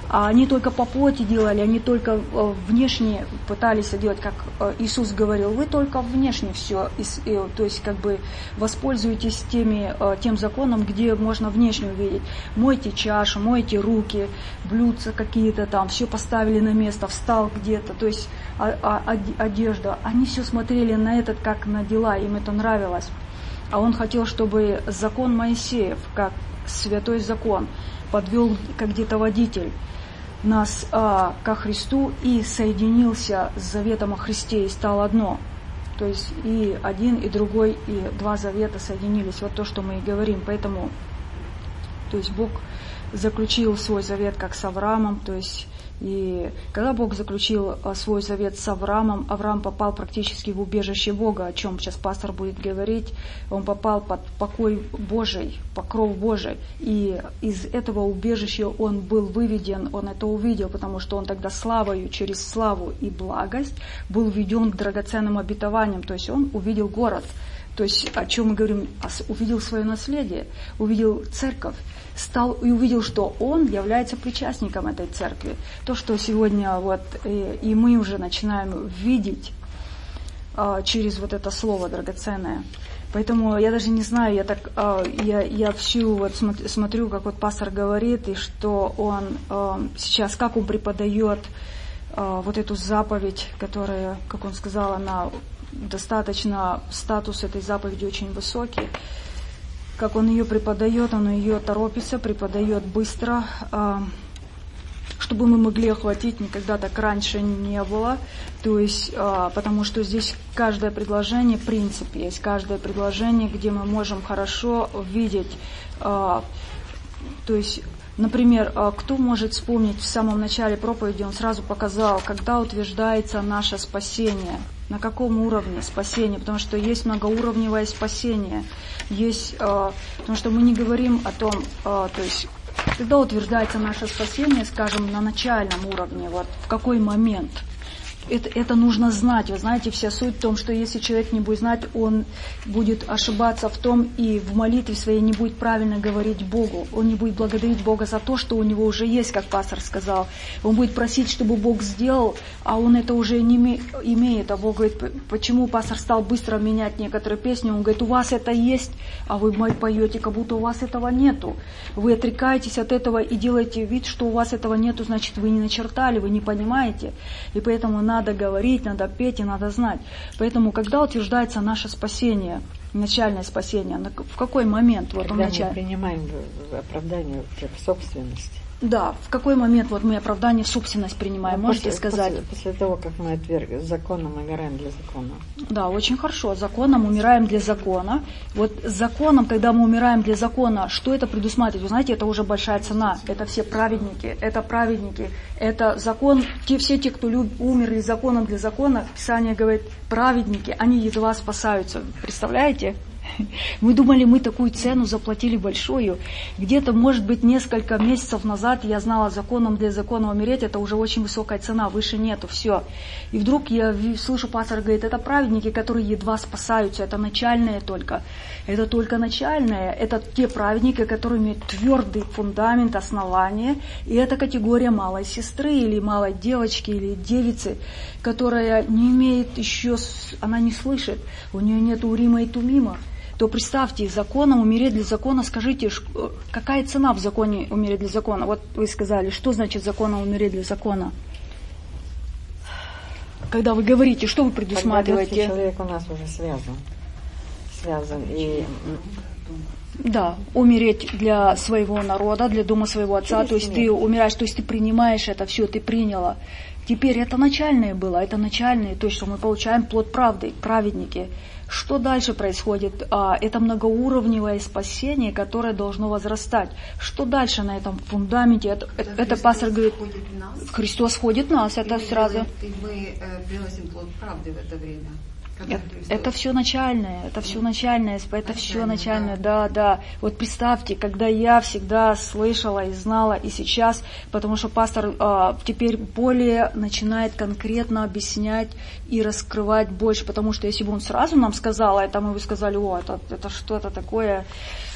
А они только по плоти делали, они только внешне пытались делать, как Иисус говорил, вы только внешне все, то есть как бы воспользуйтесь теми, тем законом, где можно внешне увидеть. Мойте чашу, мойте руки, блюдца какие-то там, все поставили на место, встал где-то, то есть одежда. Они все смотрели на этот как на дела, им это нравилось. А он хотел, чтобы закон Моисеев, как святой закон, подвел как где-то водитель нас а, ко Христу и соединился с заветом о Христе и стал одно. То есть и один, и другой, и два завета соединились. Вот то, что мы и говорим. Поэтому, то есть Бог заключил свой завет как с Авраамом, то есть и когда Бог заключил свой завет с Авраамом, Авраам попал практически в убежище Бога, о чем сейчас пастор будет говорить. Он попал под покой Божий, покров Божий. И из этого убежища он был выведен, он это увидел, потому что он тогда славою, через славу и благость был введен к драгоценным обетованиям. То есть он увидел город. То есть о чем мы говорим? Увидел свое наследие, увидел церковь. Стал и увидел, что он является причастником этой церкви. То, что сегодня вот и, и мы уже начинаем видеть а, через вот это слово драгоценное. Поэтому я даже не знаю, я так а, я, я всю вот смотрю, как вот пастор говорит, и что он а, сейчас, как он преподает а, вот эту заповедь, которая, как он сказал, она достаточно, статус этой заповеди очень высокий. Как он ее преподает, он ее торопится, преподает быстро, чтобы мы могли охватить, никогда так раньше не было. То есть, потому что здесь каждое предложение, принцип есть, каждое предложение, где мы можем хорошо видеть. То есть, например, кто может вспомнить в самом начале проповеди, он сразу показал, когда утверждается наше спасение. На каком уровне спасения? Потому что есть многоуровневое спасение. Есть, э, потому что мы не говорим о том, э, то есть, когда утверждается наше спасение, скажем, на начальном уровне, вот в какой момент. Это, это нужно знать. Вы знаете, вся суть в том, что если человек не будет знать, он будет ошибаться в том и в молитве своей не будет правильно говорить Богу. Он не будет благодарить Бога за то, что у него уже есть, как пастор сказал. Он будет просить, чтобы Бог сделал, а он это уже не имеет. А Бог говорит, почему пастор стал быстро менять некоторые песни? Он говорит, у вас это есть, а вы поете, как будто у вас этого нету. Вы отрекаетесь от этого и делаете вид, что у вас этого нету, значит, вы не начертали, вы не понимаете. И поэтому надо Надо говорить, надо петь и надо знать. Поэтому, когда утверждается наше спасение, начальное спасение, в какой момент? Вот когда начале... мы принимаем оправдание в собственности. Да, в какой момент вот мы оправдание в собственность принимаем, ну, можете после, сказать? После, после того, как мы отвергаем, законом умираем для закона. Да, очень хорошо. Законом умираем для закона. Вот законом, когда мы умираем для закона, что это предусматривает? Вы знаете, это уже большая цена. Это все праведники, это праведники, это закон. Те, все те, кто люб, умерли законом для закона, Писание говорит, праведники, они едва спасаются. Представляете? Мы думали, мы такую цену заплатили большую. Где-то, может быть, несколько месяцев назад я знала, законом для закона умереть, это уже очень высокая цена, выше нету, все. И вдруг я слышу, пастор говорит, это праведники, которые едва спасаются, это начальные только. Это только начальные, это те праведники, которые имеют твердый фундамент, основание, и это категория малой сестры или малой девочки или девицы, которая не имеет еще, она не слышит, у нее нет урима и тумима. То представьте, законом умереть для закона, скажите, какая цена в законе умереть для закона? Вот вы сказали, что значит законом умереть для закона? Когда вы говорите, что вы предусматриваете? Когда человек у нас уже связан. Связан и... Да, умереть для своего народа, для дома своего отца, через то есть смерть. Ты умираешь, то есть ты принимаешь это все, ты приняла. Теперь это начальное было, это начальное, то есть что мы получаем плод правды, праведники. Что дальше происходит? А, это многоуровневое спасение, которое должно возрастать. Что дальше на этом фундаменте? Это, это, это пастор говорит, Христос ходит в нас, это сразу. И мы э, приносим плод правды в это время. Это, это все начальное, это все начальное, это все начальное, да, да. Вот представьте, когда я всегда слышала и знала, и сейчас, потому что пастор а, теперь более начинает конкретно объяснять и раскрывать больше, потому что если бы он сразу нам сказал, это мы бы сказали, о, это, это что-то такое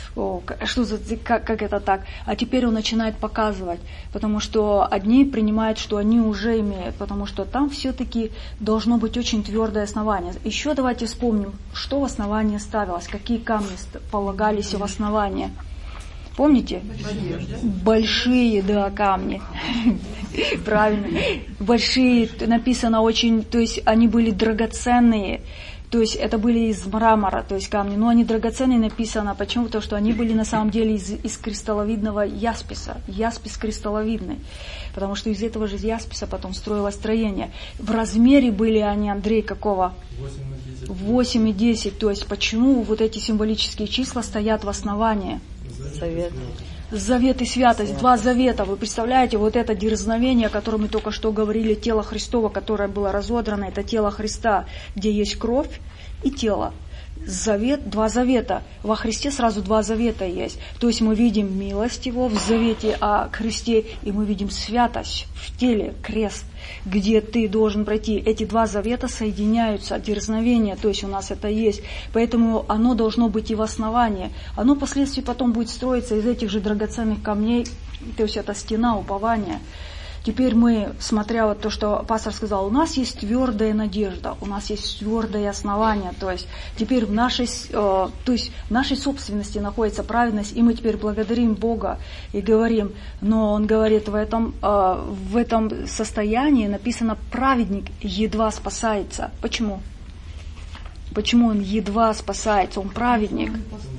О, что за, как, как это так? А теперь он начинает показывать, потому что одни принимают, что они уже имеют, потому что там все-таки должно быть очень твердое основание. Еще давайте вспомним, что в основании ставилось, какие камни полагались в основание. Помните? Большие, да, камни. Правильно. Большие, написано очень, то есть они были драгоценные. То есть это были из мрамора, то есть камни, но они драгоценные написано. Почему? Потому что они были на самом деле из, из кристалловидного ясписа, яспис кристалловидный. Потому что из этого же ясписа потом строилось строение. В размере были они, Андрей, какого? восемь и десять. То есть почему вот эти символические числа стоят в основании? Завет. Завет и святость, два завета. Вы представляете, вот это дерзновение, о котором мы только что говорили, тело Христово, которое было разодрано, это тело Христа, где есть кровь и тело. Завет, два завета. Во Христе сразу два завета есть. То есть мы видим милость Его в завете о Христе, и мы видим святость в теле, крест, где ты должен пройти. Эти два завета соединяются, дерзновение, то есть у нас это есть. Поэтому оно должно быть и в основании. Оно впоследствии потом будет строиться из этих же драгоценных камней, то есть это стена упования. Теперь мы, смотря вот то, что пастор сказал, у нас есть твердая надежда, у нас есть твердое основание, то есть теперь в нашей, э, то есть в нашей собственности находится праведность, и мы теперь благодарим Бога и говорим, но Он говорит, в этом, э, в этом состоянии написано, праведник едва спасается. Почему? Почему он едва спасается? Он праведник.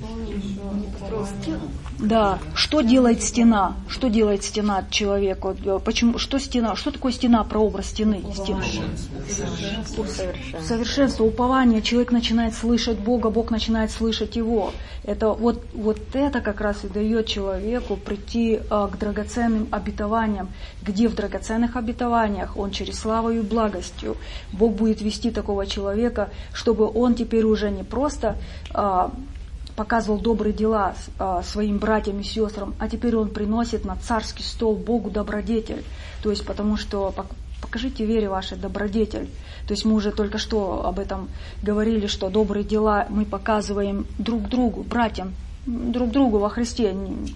Да. Что делает стена? Что делает стена человеку? Почему? Что стена? Что такое стена? Прообраз стены. Стена. Совершенство. Совершенство, упование. Человек начинает слышать Бога, Бог начинает слышать его. Это вот, вот это как раз и дает человеку прийти а, к драгоценным обетованиям. Где в драгоценных обетованиях он через славу и благостью Бог будет вести такого человека, чтобы он теперь уже не просто а, показывал добрые дела а, своим братьям и сестрам, а теперь он приносит на царский стол Богу добродетель. То есть потому что покажите вере вашей добродетель. То есть мы уже только что об этом говорили, что добрые дела мы показываем друг другу, братьям, друг другу во Христе.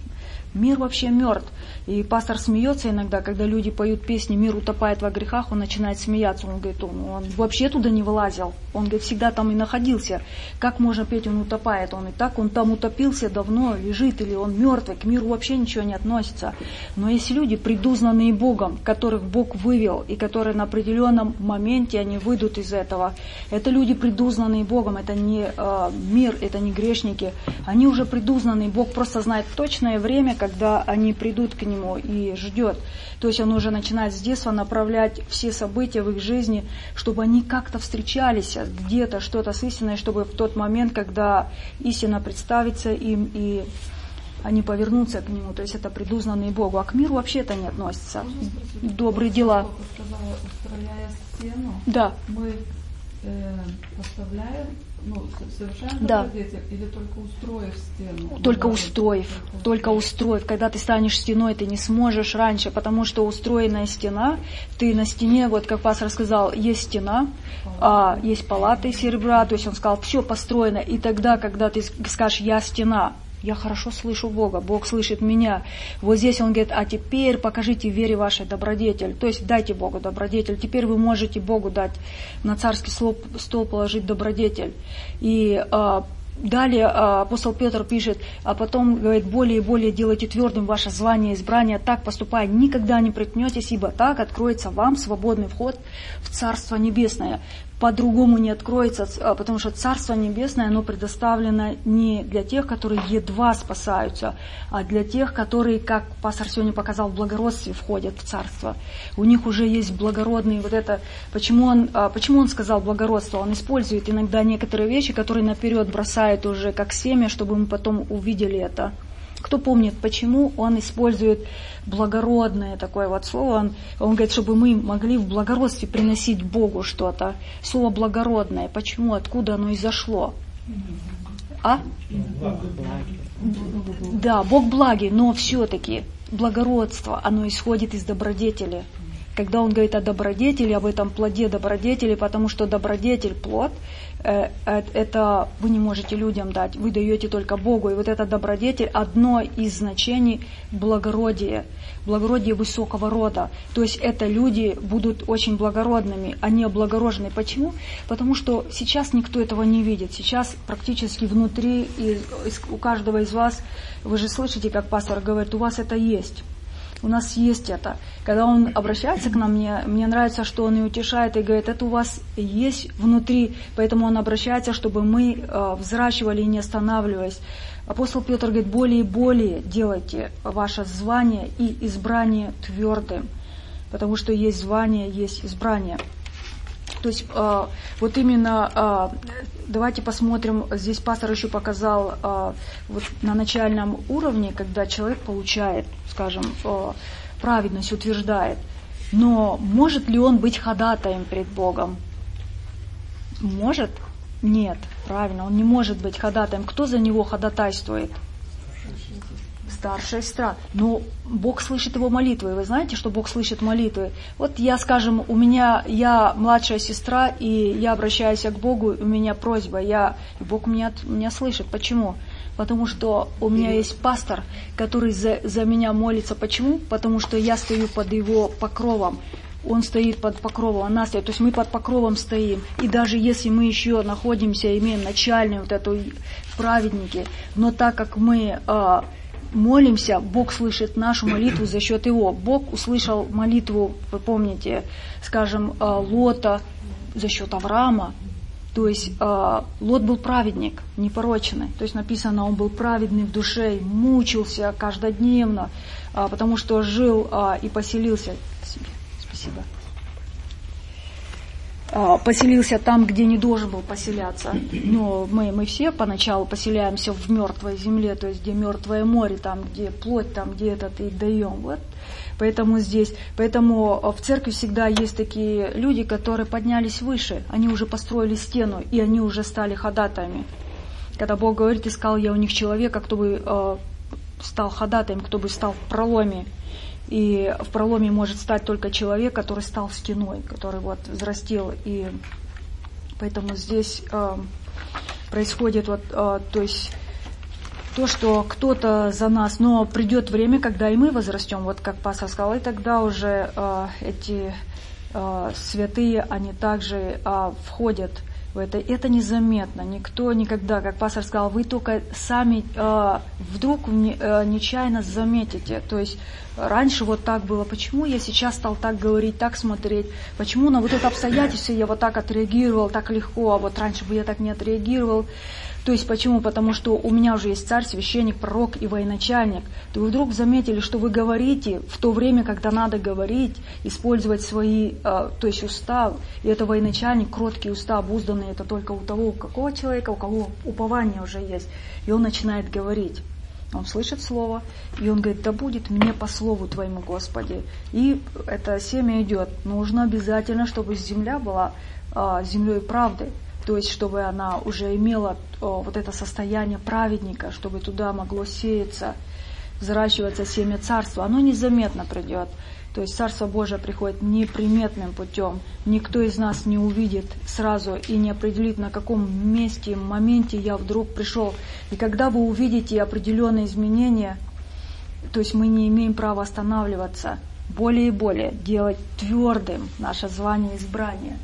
Мир вообще мертв. И пастор смеется иногда, когда люди поют песни «Мир утопает во грехах», он начинает смеяться. Он говорит, он, он вообще туда не вылазил. Он, говорит, всегда там и находился. Как можно петь, он утопает? Он и так, он там утопился давно, лежит, или он мертвый, к миру вообще ничего не относится. Но есть люди, предузнанные Богом, которых Бог вывел, и которые на определенном моменте они выйдут из этого. Это люди, предузнанные Богом, это не э, мир, это не грешники. Они уже предузнанные, Бог просто знает точное время, когда они придут к Нему и ждет. То есть Он уже начинает с детства направлять все события в их жизни, чтобы они как-то встречались где-то, что-то с истиной, чтобы в тот момент, когда истина представится им, и они повернутся к Нему. То есть это предузнанные Богу. А к миру вообще это не относится. Добрые дела. Устрояя стену, да. мы э, поставляем, ну, совершаем да. добродетель, или только устроив стену? Только устроив, только, только устроив. Когда ты станешь стеной, ты не сможешь раньше, потому что устроенная стена, ты на стене, вот как пастор сказал, есть стена, а, есть палаты из серебра, то есть он сказал, все построено, и тогда, когда ты скажешь, я стена, я хорошо слышу Бога, Бог слышит меня. Вот здесь он говорит, а теперь покажите в вере вашей добродетель. То есть дайте Богу добродетель. Теперь вы можете Богу дать, на царский стол положить добродетель. И а, далее а, апостол Петр пишет, а потом говорит, более и более делайте твердым ваше звание и избрание, так поступая, никогда не приткнетесь, ибо так откроется вам свободный вход в Царство Небесное. По-другому не откроется, потому что Царство Небесное, оно предоставлено не для тех, которые едва спасаются, а для тех, которые, как пастор сегодня показал, в благородстве входят в Царство. У них уже есть благородные вот это. Почему он, почему он сказал благородство? Он использует иногда некоторые вещи, которые наперед бросает уже как семя, чтобы мы потом увидели это. Кто помнит, почему он использует благородное такое вот слово? Он, он говорит, чтобы мы могли в благородстве приносить Богу что-то. Слово благородное. Почему? Откуда оно изошло? А? Да, Бог благий, но все-таки благородство, оно исходит из добродетели. когда он говорит о добродетели, об этом плоде добродетели, потому что добродетель, плод, э, э, это вы не можете людям дать, вы даете только Богу. И вот это добродетель, одно из значений благородие, благородие высокого рода. То есть это люди будут очень благородными, они облагорожены. Почему? Потому что сейчас никто этого не видит. Сейчас практически внутри и у каждого из вас, вы же слышите, как пастор говорит, у вас это есть. У нас есть это. Когда он обращается к нам, мне, мне нравится, что он и утешает, и говорит, это у вас есть внутри, поэтому он обращается, чтобы мы э, взращивали и не останавливаясь. Апостол Петр говорит, более и более делайте ваше звание и избрание твердым, потому что есть звание, есть избрание. То есть э, вот именно, э, давайте посмотрим, здесь пастор еще показал э, вот на начальном уровне, когда человек получает, скажем, э, праведность, утверждает, но может ли он быть ходатаем перед Богом? Может? Нет, правильно, он не может быть ходатаем. Кто за него ходатайствует? Старшая сестра. Но Бог слышит его молитвы. Вы знаете, что Бог слышит молитвы? Вот я, скажем, у меня, я младшая сестра, и я обращаюсь к Богу, у меня просьба, я, и Бог меня, меня слышит. Почему? Потому что у меня есть пастор, который за, за меня молится. Почему? Потому что я стою под его покровом. Он стоит под покровом, она стоит. То есть мы под покровом стоим. И даже если мы еще находимся, имеем начальную вот эту праведники, но так как мы э, молимся, Бог слышит нашу молитву за счет его. Бог услышал молитву, вы помните, скажем, э, Лота за счет Авраама. То есть э, Лот был праведник, непорочный. То есть написано, он был праведный в душе, мучился каждодневно, э, потому что жил э, и поселился. Спасибо. Э, поселился там, где не должен был поселяться. Но мы, мы все поначалу поселяемся в мертвой земле, то есть где мертвое море, там, где плоть, там, где этот и даем. Вот. Поэтому здесь, поэтому в церкви всегда есть такие люди, которые поднялись выше, они уже построили стену, и они уже стали ходатаями. Когда Бог говорит, искал я у них человека, кто бы э, стал ходатаем, кто бы стал в проломе. И в проломе может стать только человек, который стал стеной, который вот взрастил. И поэтому здесь э, происходит вот, э, то есть то, что кто-то за нас, но придет время, когда и мы возрастем, вот как пастор сказал, и тогда уже э, эти э, святые, они также э, входят в это. Это незаметно, никто никогда, как пастор сказал, вы только сами э, вдруг не, э, нечаянно заметите. То есть раньше вот так было, почему я сейчас стал так говорить, так смотреть, почему на вот это обстоятельство я вот так отреагировал, так легко, а вот раньше бы я так не отреагировал. То есть почему? Потому что у меня уже есть царь, священник, пророк и военачальник. То вы вдруг заметили, что вы говорите в то время, когда надо говорить, использовать свои, э, то есть уста. И это военачальник, кроткие уста, обузданные, это только у того, у какого человека, у кого упование уже есть. И он начинает говорить. Он слышит слово, и он говорит, да будет мне по слову Твоему, Господи. И это семя идет. Нужно обязательно, чтобы земля была э, землей правды. То есть, чтобы она уже имела о, вот это состояние праведника, чтобы туда могло сеяться, взращиваться семя царства. Оно незаметно придет. То есть, Царство Божие приходит неприметным путем. Никто из нас не увидит сразу и не определит, на каком месте, моменте я вдруг пришел. И когда вы увидите определенные изменения, то есть мы не имеем права останавливаться, более и более делать твердым наше звание избрания.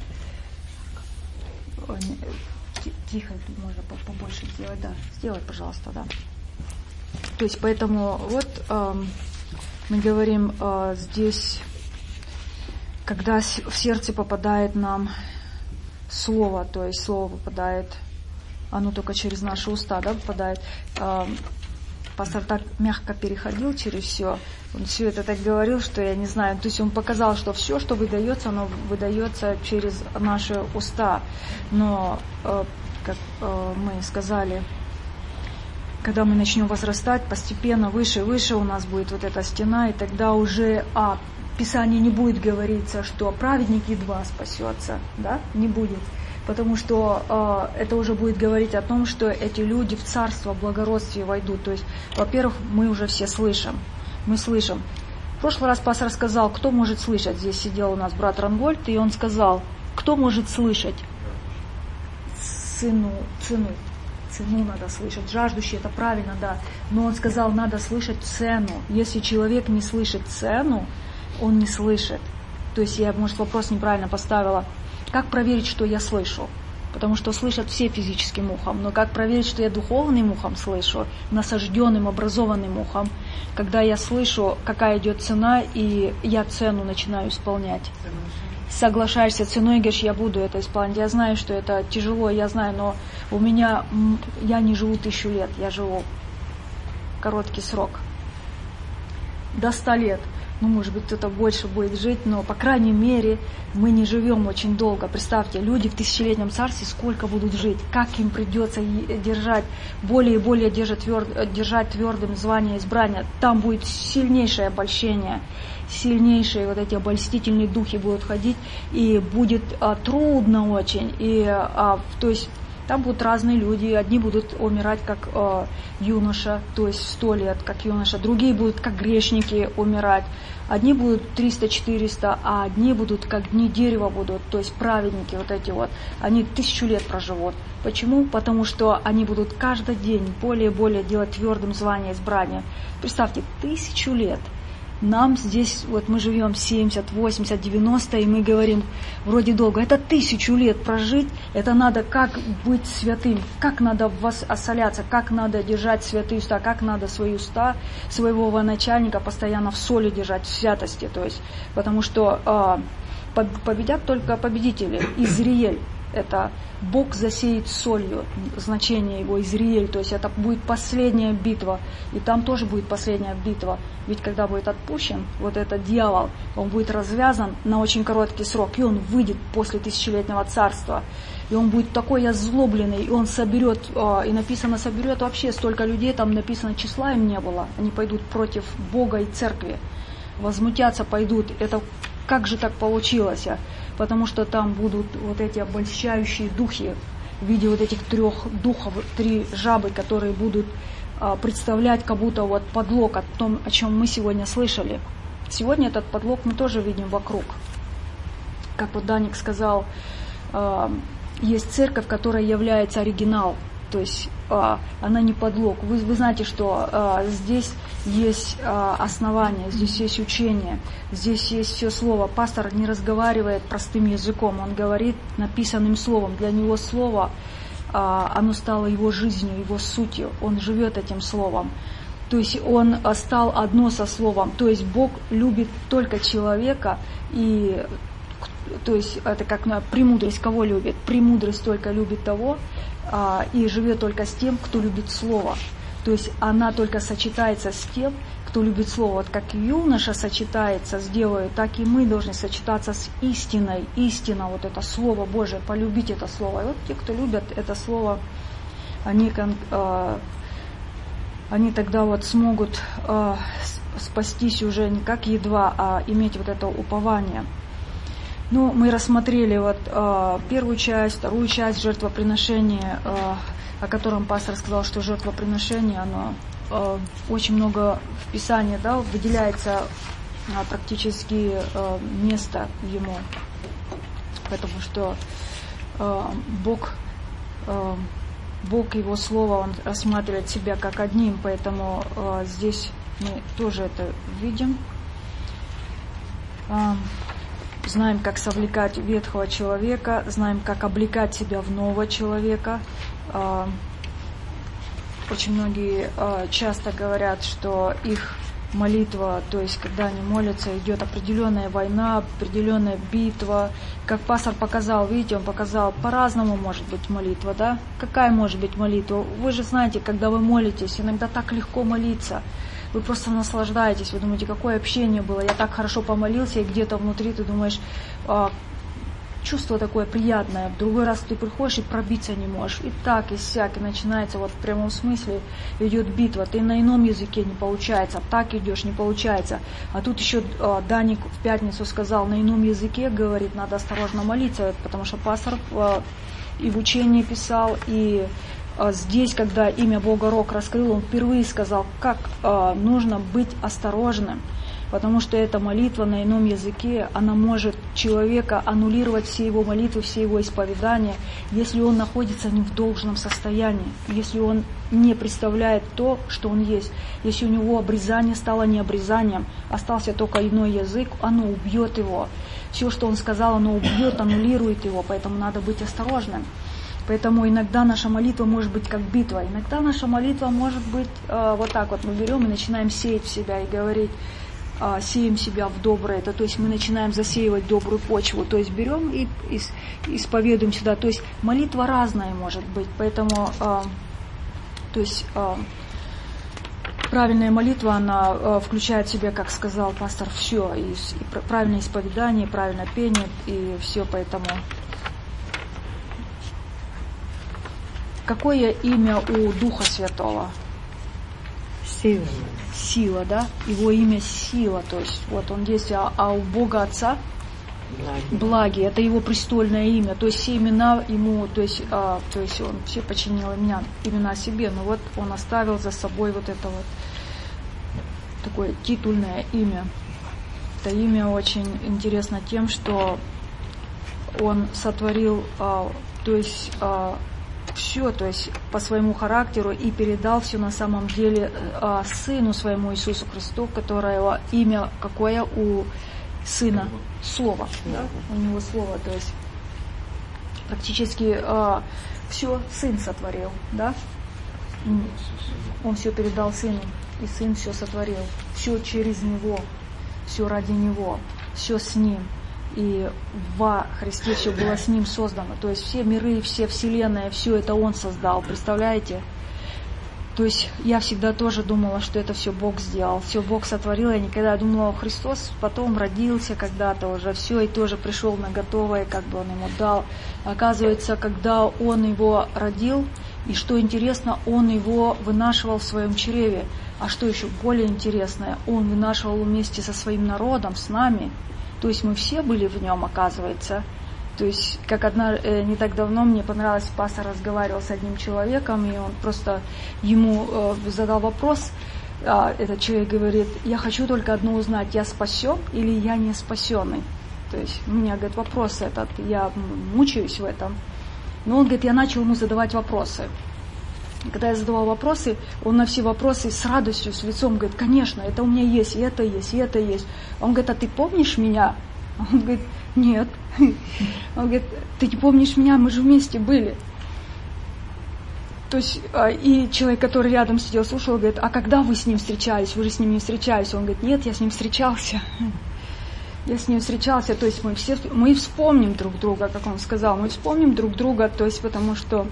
Тихо, можно побольше сделать, да. Сделай, пожалуйста, да. То есть, поэтому вот э, мы говорим э, здесь, когда в сердце попадает нам слово, то есть слово попадает, оно только через наши уста, да, попадает. Э, пастор так мягко переходил через все. Он все это так говорил, что я не знаю. То есть он показал, что все, что выдается, оно выдается через наши уста. Но, э, как э, мы сказали, когда мы начнем возрастать, постепенно выше и выше у нас будет вот эта стена, и тогда уже а, в Писании не будет говориться, что праведник едва спасется, да, не будет. Потому что э, это уже будет говорить о том, что эти люди в царство благородстве войдут. То есть, во-первых, мы уже все слышим. Мы слышим. прошлый раз пастор сказал, кто может слышать. Здесь сидел у нас брат Рангольд, и он сказал, кто может слышать? Цену, цену. Цену надо слышать. Жаждущий, это правильно, да. Но он сказал, надо слышать цену. Если человек не слышит цену, он не слышит. То есть я, может, вопрос неправильно поставила. Как проверить, что я слышу? Потому что слышат все физическим ухом. Но как проверить, что я духовным ухом слышу, насажденным, образованным ухом, когда я слышу, какая идет цена, и я цену начинаю исполнять? Соглашаешься ценой, говоришь, я буду это исполнять. Я знаю, что это тяжело, я знаю, но у меня, я не живу тысячу лет, я живу короткий срок. До ста лет. Ну, может быть, кто-то больше будет жить, но, по крайней мере, мы не живем очень долго. Представьте, люди в тысячелетнем царстве сколько будут жить, как им придется держать, более и более держать, тверд, держать твердым звание избрания. Там будет сильнейшее обольщение, сильнейшие вот эти обольстительные духи будут ходить, и будет а, трудно очень. И, а, то есть, там будут разные люди, одни будут умирать как э, юноша, то есть сто лет, как юноша, другие будут как грешники умирать, одни будут триста-четыреста, а одни будут как дни дерева будут, то есть праведники вот эти вот, они тысячу лет проживут. Почему? Потому что они будут каждый день более и более делать твердым звание избрания. Представьте, тысячу лет. Нам здесь, вот мы живем семьдесят, восемьдесят, девяносто, и мы говорим, вроде долго, это тысячу лет прожить, это надо как быть святым, как надо воссоляться, как надо держать святые уста, как надо свои уста, своего начальника постоянно в соли держать, в святости, то есть, потому что э, победят только победители, Изриэль. Это Бог засеет солью, значение его Изриэль, то есть это будет последняя битва, и там тоже будет последняя битва, ведь когда будет отпущен вот этот дьявол, он будет развязан на очень короткий срок, и он выйдет после тысячелетнего царства, и он будет такой озлобленный, и он соберет, и написано соберет вообще столько людей, там написано числа им не было, они пойдут против Бога и церкви, возмутятся пойдут, это как же так получилось? Потому что там будут вот эти обольщающие духи в виде вот этих трех духов, три жабы, которые будут а, представлять как будто вот подлог о том, о чем мы сегодня слышали. Сегодня этот подлог мы тоже видим вокруг. Как вот Даник сказал, а, есть церковь, которая является оригинал, то есть а, она не подлог. Вы, вы знаете, что а, здесь есть а, основание, здесь есть учение, здесь есть все слово. Пастор не разговаривает простым языком, он говорит написанным словом. Для него слово, а, оно стало его жизнью, его сутью, он живет этим словом. То есть он стал одно со словом, то есть Бог любит только человека, и то есть это как на премудрость кого любит? Премудрость только любит того, а, и живет только с тем, кто любит слово. То есть она только сочетается с тем, кто любит слово. Вот как юноша сочетается с девой, так и мы должны сочетаться с истиной. Истина, вот это Слово Божие, полюбить это Слово. И вот те, кто любят это Слово, они, э, они тогда вот смогут э, спастись уже не как едва, а иметь вот это упование. Ну, мы рассмотрели вот э, первую часть, вторую часть жертвоприношения, э, о котором пастор сказал, что жертвоприношение, оно э, очень много в Писании, да, выделяется э, практически э, место ему, потому что э, Бог, э, Бог, Его Слово, Он рассматривает себя как одним, поэтому э, здесь мы тоже это видим. Э, Знаем, как совлекать ветхого человека, знаем, как облекать себя в нового человека. Очень многие часто говорят, что их молитва, то есть когда они молятся, идет определенная война, определенная битва. Как пастор показал, видите, он показал, по-разному может быть молитва, да? Какая может быть молитва? Вы же знаете, когда вы молитесь, иногда так легко молиться. Вы просто наслаждаетесь, вы думаете, какое общение было, я так хорошо помолился, и где-то внутри ты думаешь, а, чувство такое приятное, в другой раз ты приходишь и пробиться не можешь, и так, и сяк, и начинается вот в прямом смысле, идет битва, ты на ином языке не получается, так идешь, не получается, а тут еще а, Даник в пятницу сказал, на ином языке, говорит, надо осторожно молиться, потому что пастор а, и в учении писал, и здесь, когда имя Бога Рок раскрыл, он впервые сказал, как э, нужно быть осторожным. Потому что эта молитва на ином языке, она может человека аннулировать все его молитвы, все его исповедания, если он находится не в должном состоянии, если он не представляет то, что он есть. Если у него обрезание стало не обрезанием, остался только иной язык, оно убьет его. Все, что он сказал, оно убьет, аннулирует его, поэтому надо быть осторожным. Поэтому иногда наша молитва может быть как битва, иногда наша молитва может быть э, вот так вот, мы берем и начинаем сеять в себя и говорить, э, сеем себя в доброе, это, то есть мы начинаем засеивать добрую почву, то есть берем и, и исповедуем сюда, то есть молитва разная может быть, поэтому э, то есть э, правильная молитва, она э, включает в себя, как сказал пастор, все, и, и правильное исповедание, и правильное пение, и все, поэтому... Какое имя у Духа Святого? Сила. Сила, да? Его имя сила, то есть вот он есть, а, а у Бога Отца Благи. Благи, это его престольное имя, то есть все имена ему, то есть, а, то есть он все подчинил имена, имена себе, но вот он оставил за собой вот это вот такое титульное имя. Это имя очень интересно тем, что он сотворил, а, то есть а, все, то есть по своему характеру и передал все на самом деле а, Сыну своему Иисусу Христу, которого имя какое у Сына? Слово. Да? У него Слово, то есть практически а, все Сын сотворил, да? Он все передал Сыну, и Сын все сотворил. Все через Него, все ради Него, все с Ним. И во Христе все было с Ним создано. То есть все миры, все вселенная, все это Он создал. Представляете? То есть я всегда тоже думала, что это все Бог сделал. Все Бог сотворил. Я никогда думала, Христос потом родился когда-то уже. Все, и тоже пришел на готовое, как бы Он ему дал. Оказывается, когда Он его родил, и что интересно, Он его вынашивал в своем чреве. А что еще более интересное, Он вынашивал вместе со своим народом, с нами. То есть мы все были в нем, оказывается. То есть, как одна, э, не так давно мне понравилось, пастор разговаривал с одним человеком, и он просто ему э, задал вопрос. Э, этот человек говорит, я хочу только одно узнать, я спасен или я не спасенный? То есть у меня, говорит, вопрос этот, я мучаюсь в этом. Но он, говорит, я начал ему задавать вопросы. И когда я задавал вопросы, он на все вопросы с радостью, с лицом говорит, конечно, это у меня есть, и это есть, и это есть. Он говорит, а ты помнишь меня? Он говорит, нет. Он говорит, ты не помнишь меня, мы же вместе были. То есть, и человек, который рядом сидел, слушал, говорит, а когда вы с ним встречались? Вы же с ним не встречались. Он говорит, нет, я с ним встречался. Я с ним встречался, то есть мы все, мы вспомним друг друга, как он сказал, мы вспомним друг друга, то есть потому что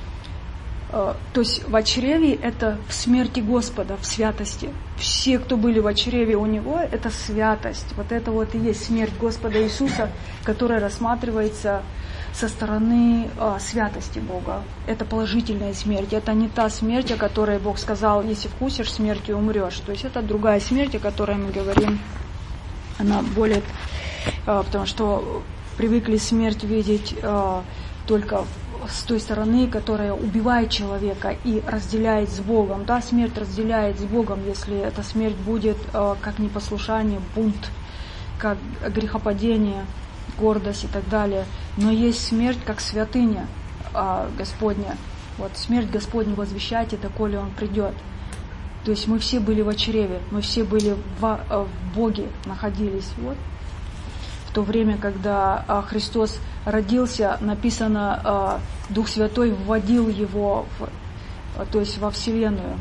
то есть в чреве это в смерти Господа, в святости. Все, кто были в чреве у Него, это святость. Вот это вот и есть смерть Господа Иисуса, которая рассматривается со стороны а, святости Бога. Это положительная смерть. Это не та смерть, о которой Бог сказал, если вкусишь, смертью умрешь. То есть это другая смерть, о которой мы говорим. Она более... А, потому что привыкли смерть видеть а, только с той стороны, которая убивает человека и разделяет с Богом. Да, смерть разделяет с Богом, если эта смерть будет э, как непослушание, бунт, как грехопадение, гордость и так далее. Но есть смерть как святыня э, Господня. Вот смерть Господня возвещайте, доколе Он придет. То есть мы все были в чреве, мы все были в, э, в Боге находились. Вот. В то время, когда э, Христос родился, написано, э, Дух Святой вводил его в, э, то есть во Вселенную.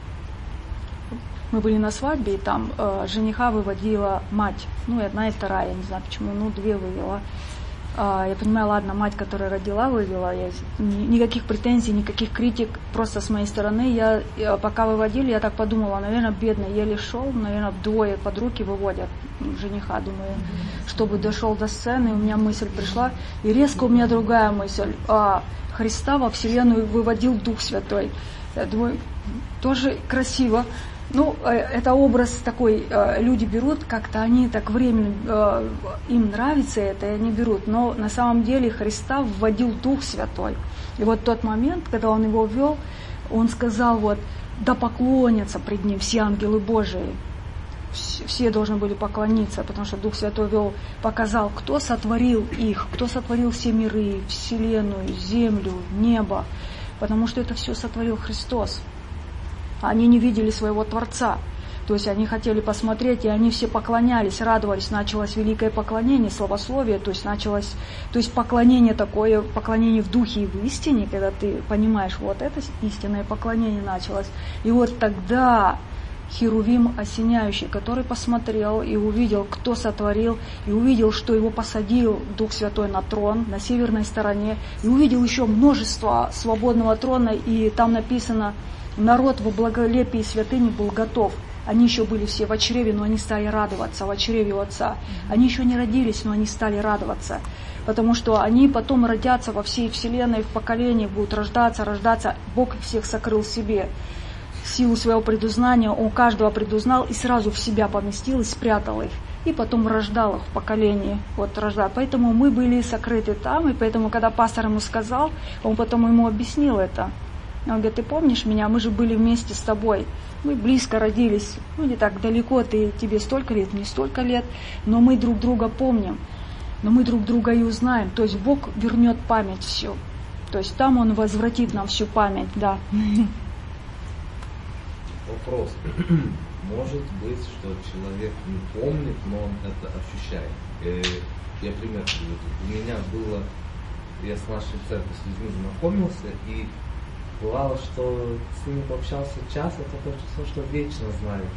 Мы были на свадьбе, и там э, жениха выводила мать. Ну, и одна, и вторая, я не знаю почему, ну, две вывела. Э, я понимаю, ладно, мать, которая родила, вывела. Я, никаких претензий, никаких критик, просто с моей стороны. Я, я пока выводили, я так подумала, наверное, бедный, еле шел, наверное, вдвое под руки выводят жениха, думаю, чтобы дошел до сцены, у меня мысль пришла, и резко у меня другая мысль. А, Христа во Вселенную выводил Дух Святой. Я думаю, тоже красиво. Ну, это образ такой, люди берут, как-то они так временно, им нравится это, и они берут, но на самом деле Христа вводил Дух Святой. И вот тот момент, когда Он его ввел, Он сказал, вот, да поклонятся пред Ним все ангелы Божии. все должны были поклониться, потому что Дух Святой вел, показал, кто сотворил их, кто сотворил все миры, Вселенную, Землю, небо, потому что это все сотворил Христос. Они не видели своего Творца, то есть они хотели посмотреть, и они все поклонялись, радовались, началось великое поклонение, славословие, то есть началось, то есть поклонение такое, поклонение в духе и в истине, когда ты понимаешь, вот это истинное поклонение началось, и вот тогда Херувим осеняющий, который посмотрел и увидел, кто сотворил, и увидел, что его посадил Дух Святой на трон на северной стороне, и увидел еще множество свободного трона, и там написано, народ во благолепии святыни был готов. Они еще были все в чреве, но они стали радоваться в чреве у Отца. Они еще не родились, но они стали радоваться, потому что они потом родятся во всей вселенной, в поколениях будут рождаться, рождаться. Бог всех сокрыл себе. Силу своего предузнания он каждого предузнал и сразу в себя поместил и спрятал их. И потом рождал их в поколении. Вот рождал. Поэтому мы были сокрыты там, и поэтому, когда пастор ему сказал, он потом ему объяснил это. Он говорит, ты помнишь меня, мы же были вместе с тобой. Мы близко родились, ну не так далеко, ты, тебе столько лет, мне столько лет, но мы друг друга помним, но мы друг друга и узнаем. То есть Бог вернет память всю. То есть там Он возвратит нам всю память, да. Вопрос. Может быть, что человек не помнит, но он это ощущает. Я пример приведу. У меня было, я с нашей церковью с людьми знакомился, и бывало, что с ними пообщался час, это такое чувство, что вечно знаешь.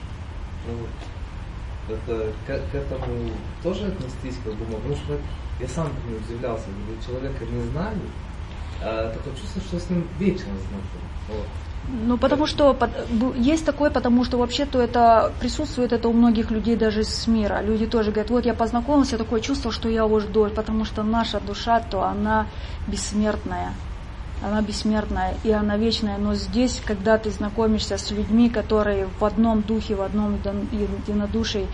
Ну, это, к, к этому тоже отнестись, как думаю, потому что я сам не удивлялся, когда человека не знали, а такое чувство, что с ним вечно знаком. Вот. Ну, потому что есть такое, потому что вообще-то это присутствует это у многих людей даже из мира. Люди тоже говорят, вот я познакомился, такое чувство, что я уже дочь, потому что наша душа, то она бессмертная. Она бессмертная и она вечная. Но здесь, когда ты знакомишься с людьми, которые в одном духе, в одном единодушии,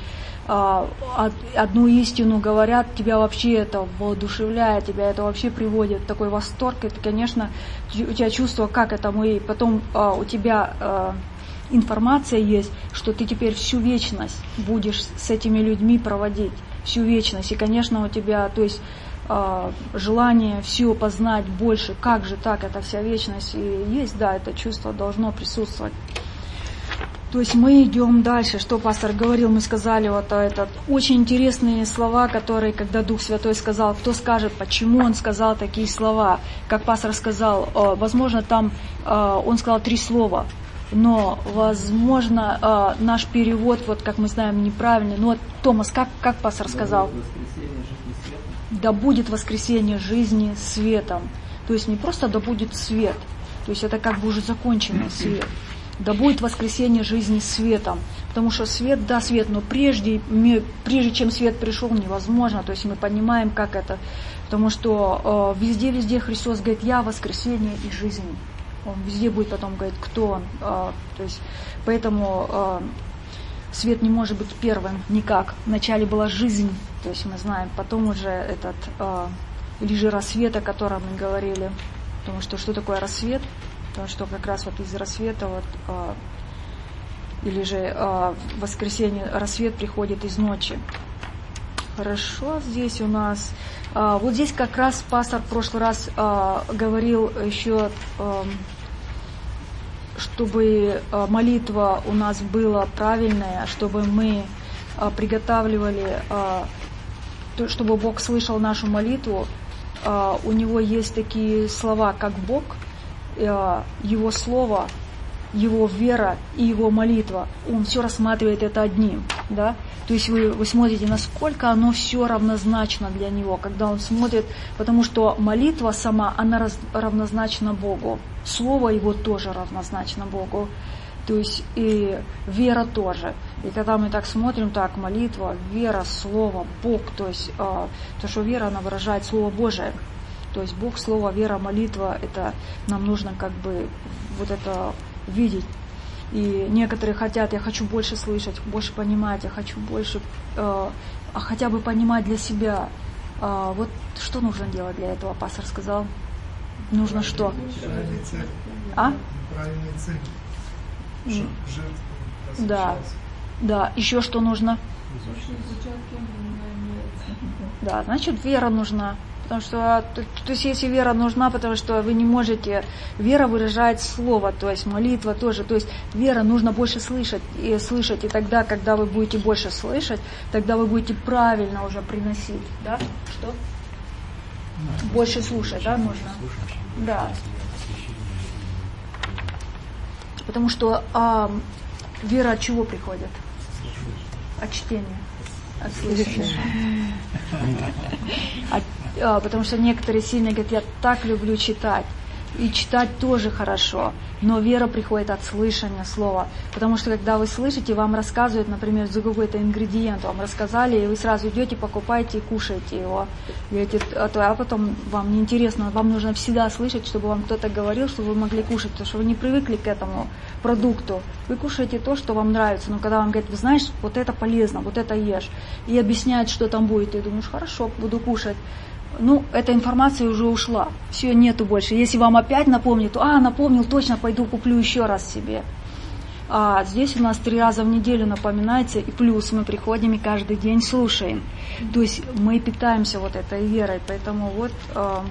одну истину говорят, тебя вообще это воодушевляет, тебя это вообще приводит в такой восторг. Это, конечно, у тебя чувство, как это мы, потом у тебя информация есть, что ты теперь всю вечность будешь с этими людьми проводить, всю вечность. И, конечно, у тебя, то есть, желание все познать больше, как же так, это вся вечность. И есть, да, это чувство должно присутствовать. То есть мы идем дальше, что пастор говорил, мы сказали вот этот очень интересные слова, которые, когда Дух Святой сказал, кто скажет, почему он сказал такие слова, как пастор сказал, возможно, там он сказал три слова, но, возможно, наш перевод, вот как мы знаем, неправильный. Но вот, Томас, как, как пастор сказал? Да будет воскресение жизни светом. То есть не просто да будет свет, то есть это как бы уже законченный свет. Да будет воскресение жизни светом. Потому что свет, да, свет, но прежде, прежде чем свет пришел, невозможно. То есть мы понимаем, как это. Потому что э, везде-везде Христос говорит, я воскресение и жизнь. Он везде будет потом говорить, кто он. Э, то есть, поэтому э, свет не может быть первым никак. Вначале была жизнь, то есть мы знаем. Потом уже этот, э, или же рассвет, о котором мы говорили. Потому что что такое рассвет? Потому что как раз вот из рассвета, вот, э, или же э, воскресенье, рассвет приходит из ночи. Хорошо, здесь у нас, э, вот здесь как раз пастор в прошлый раз э, говорил еще, э, чтобы э, молитва у нас была правильная, чтобы мы э, приготавливали, э, то, чтобы Бог слышал нашу молитву. Э, у него есть такие слова, как Бог, Его слово, Его вера и Его молитва. Он все рассматривает это одним. Да? То есть вы, вы смотрите, насколько оно все равнозначно для Него, когда Он смотрит, потому что молитва сама, она раз, равнозначна Богу. Слово Его тоже равнозначно Богу. То есть и вера тоже. И когда мы так смотрим, так, молитва, вера, слово, Бог, то есть э, то, что вера, она выражает Слово Божие. То есть Бог, Слово, вера, молитва, это нам нужно как бы вот это видеть. И некоторые хотят, я хочу больше слышать, больше понимать, я хочу больше, э, а хотя бы понимать для себя. Э, вот что нужно делать для этого, пастор сказал? Нужно что? А? Правильные цели. Да. Да, еще что нужно? Да, значит, вера нужна. Потому что, то, то есть, если вера нужна, потому что вы не можете, вера выражает слово, то есть молитва тоже, то есть вера нужно больше слышать, и слышать, и тогда, когда вы будете больше слышать, тогда вы будете правильно уже приносить, да? Что? Больше слушать, да, нужно? Да. Потому что а, вера от чего приходит? От чтения. От слышания. От, а, потому что некоторые сильно говорят, я так люблю читать. И читать тоже хорошо, но вера приходит от слышания слова. Потому что когда вы слышите, вам рассказывают, например, за какой-то ингредиент, вам рассказали, и вы сразу идете, покупаете и кушаете его. И а потом вам неинтересно, вам нужно всегда слышать, чтобы вам кто-то говорил, чтобы вы могли кушать, потому что вы не привыкли к этому продукту. Вы кушаете то, что вам нравится, но когда вам говорят, вы знаешь, вот это полезно, вот это ешь, и объясняют, что там будет, ты думаешь, хорошо, буду кушать. Ну, эта информация уже ушла, все, нету больше. Если вам опять напомнит, то, а, напомнил, точно, пойду куплю еще раз себе. А здесь у нас три раза в неделю напоминается, и плюс мы приходим и каждый день слушаем. То есть мы питаемся вот этой верой, поэтому вот... Э,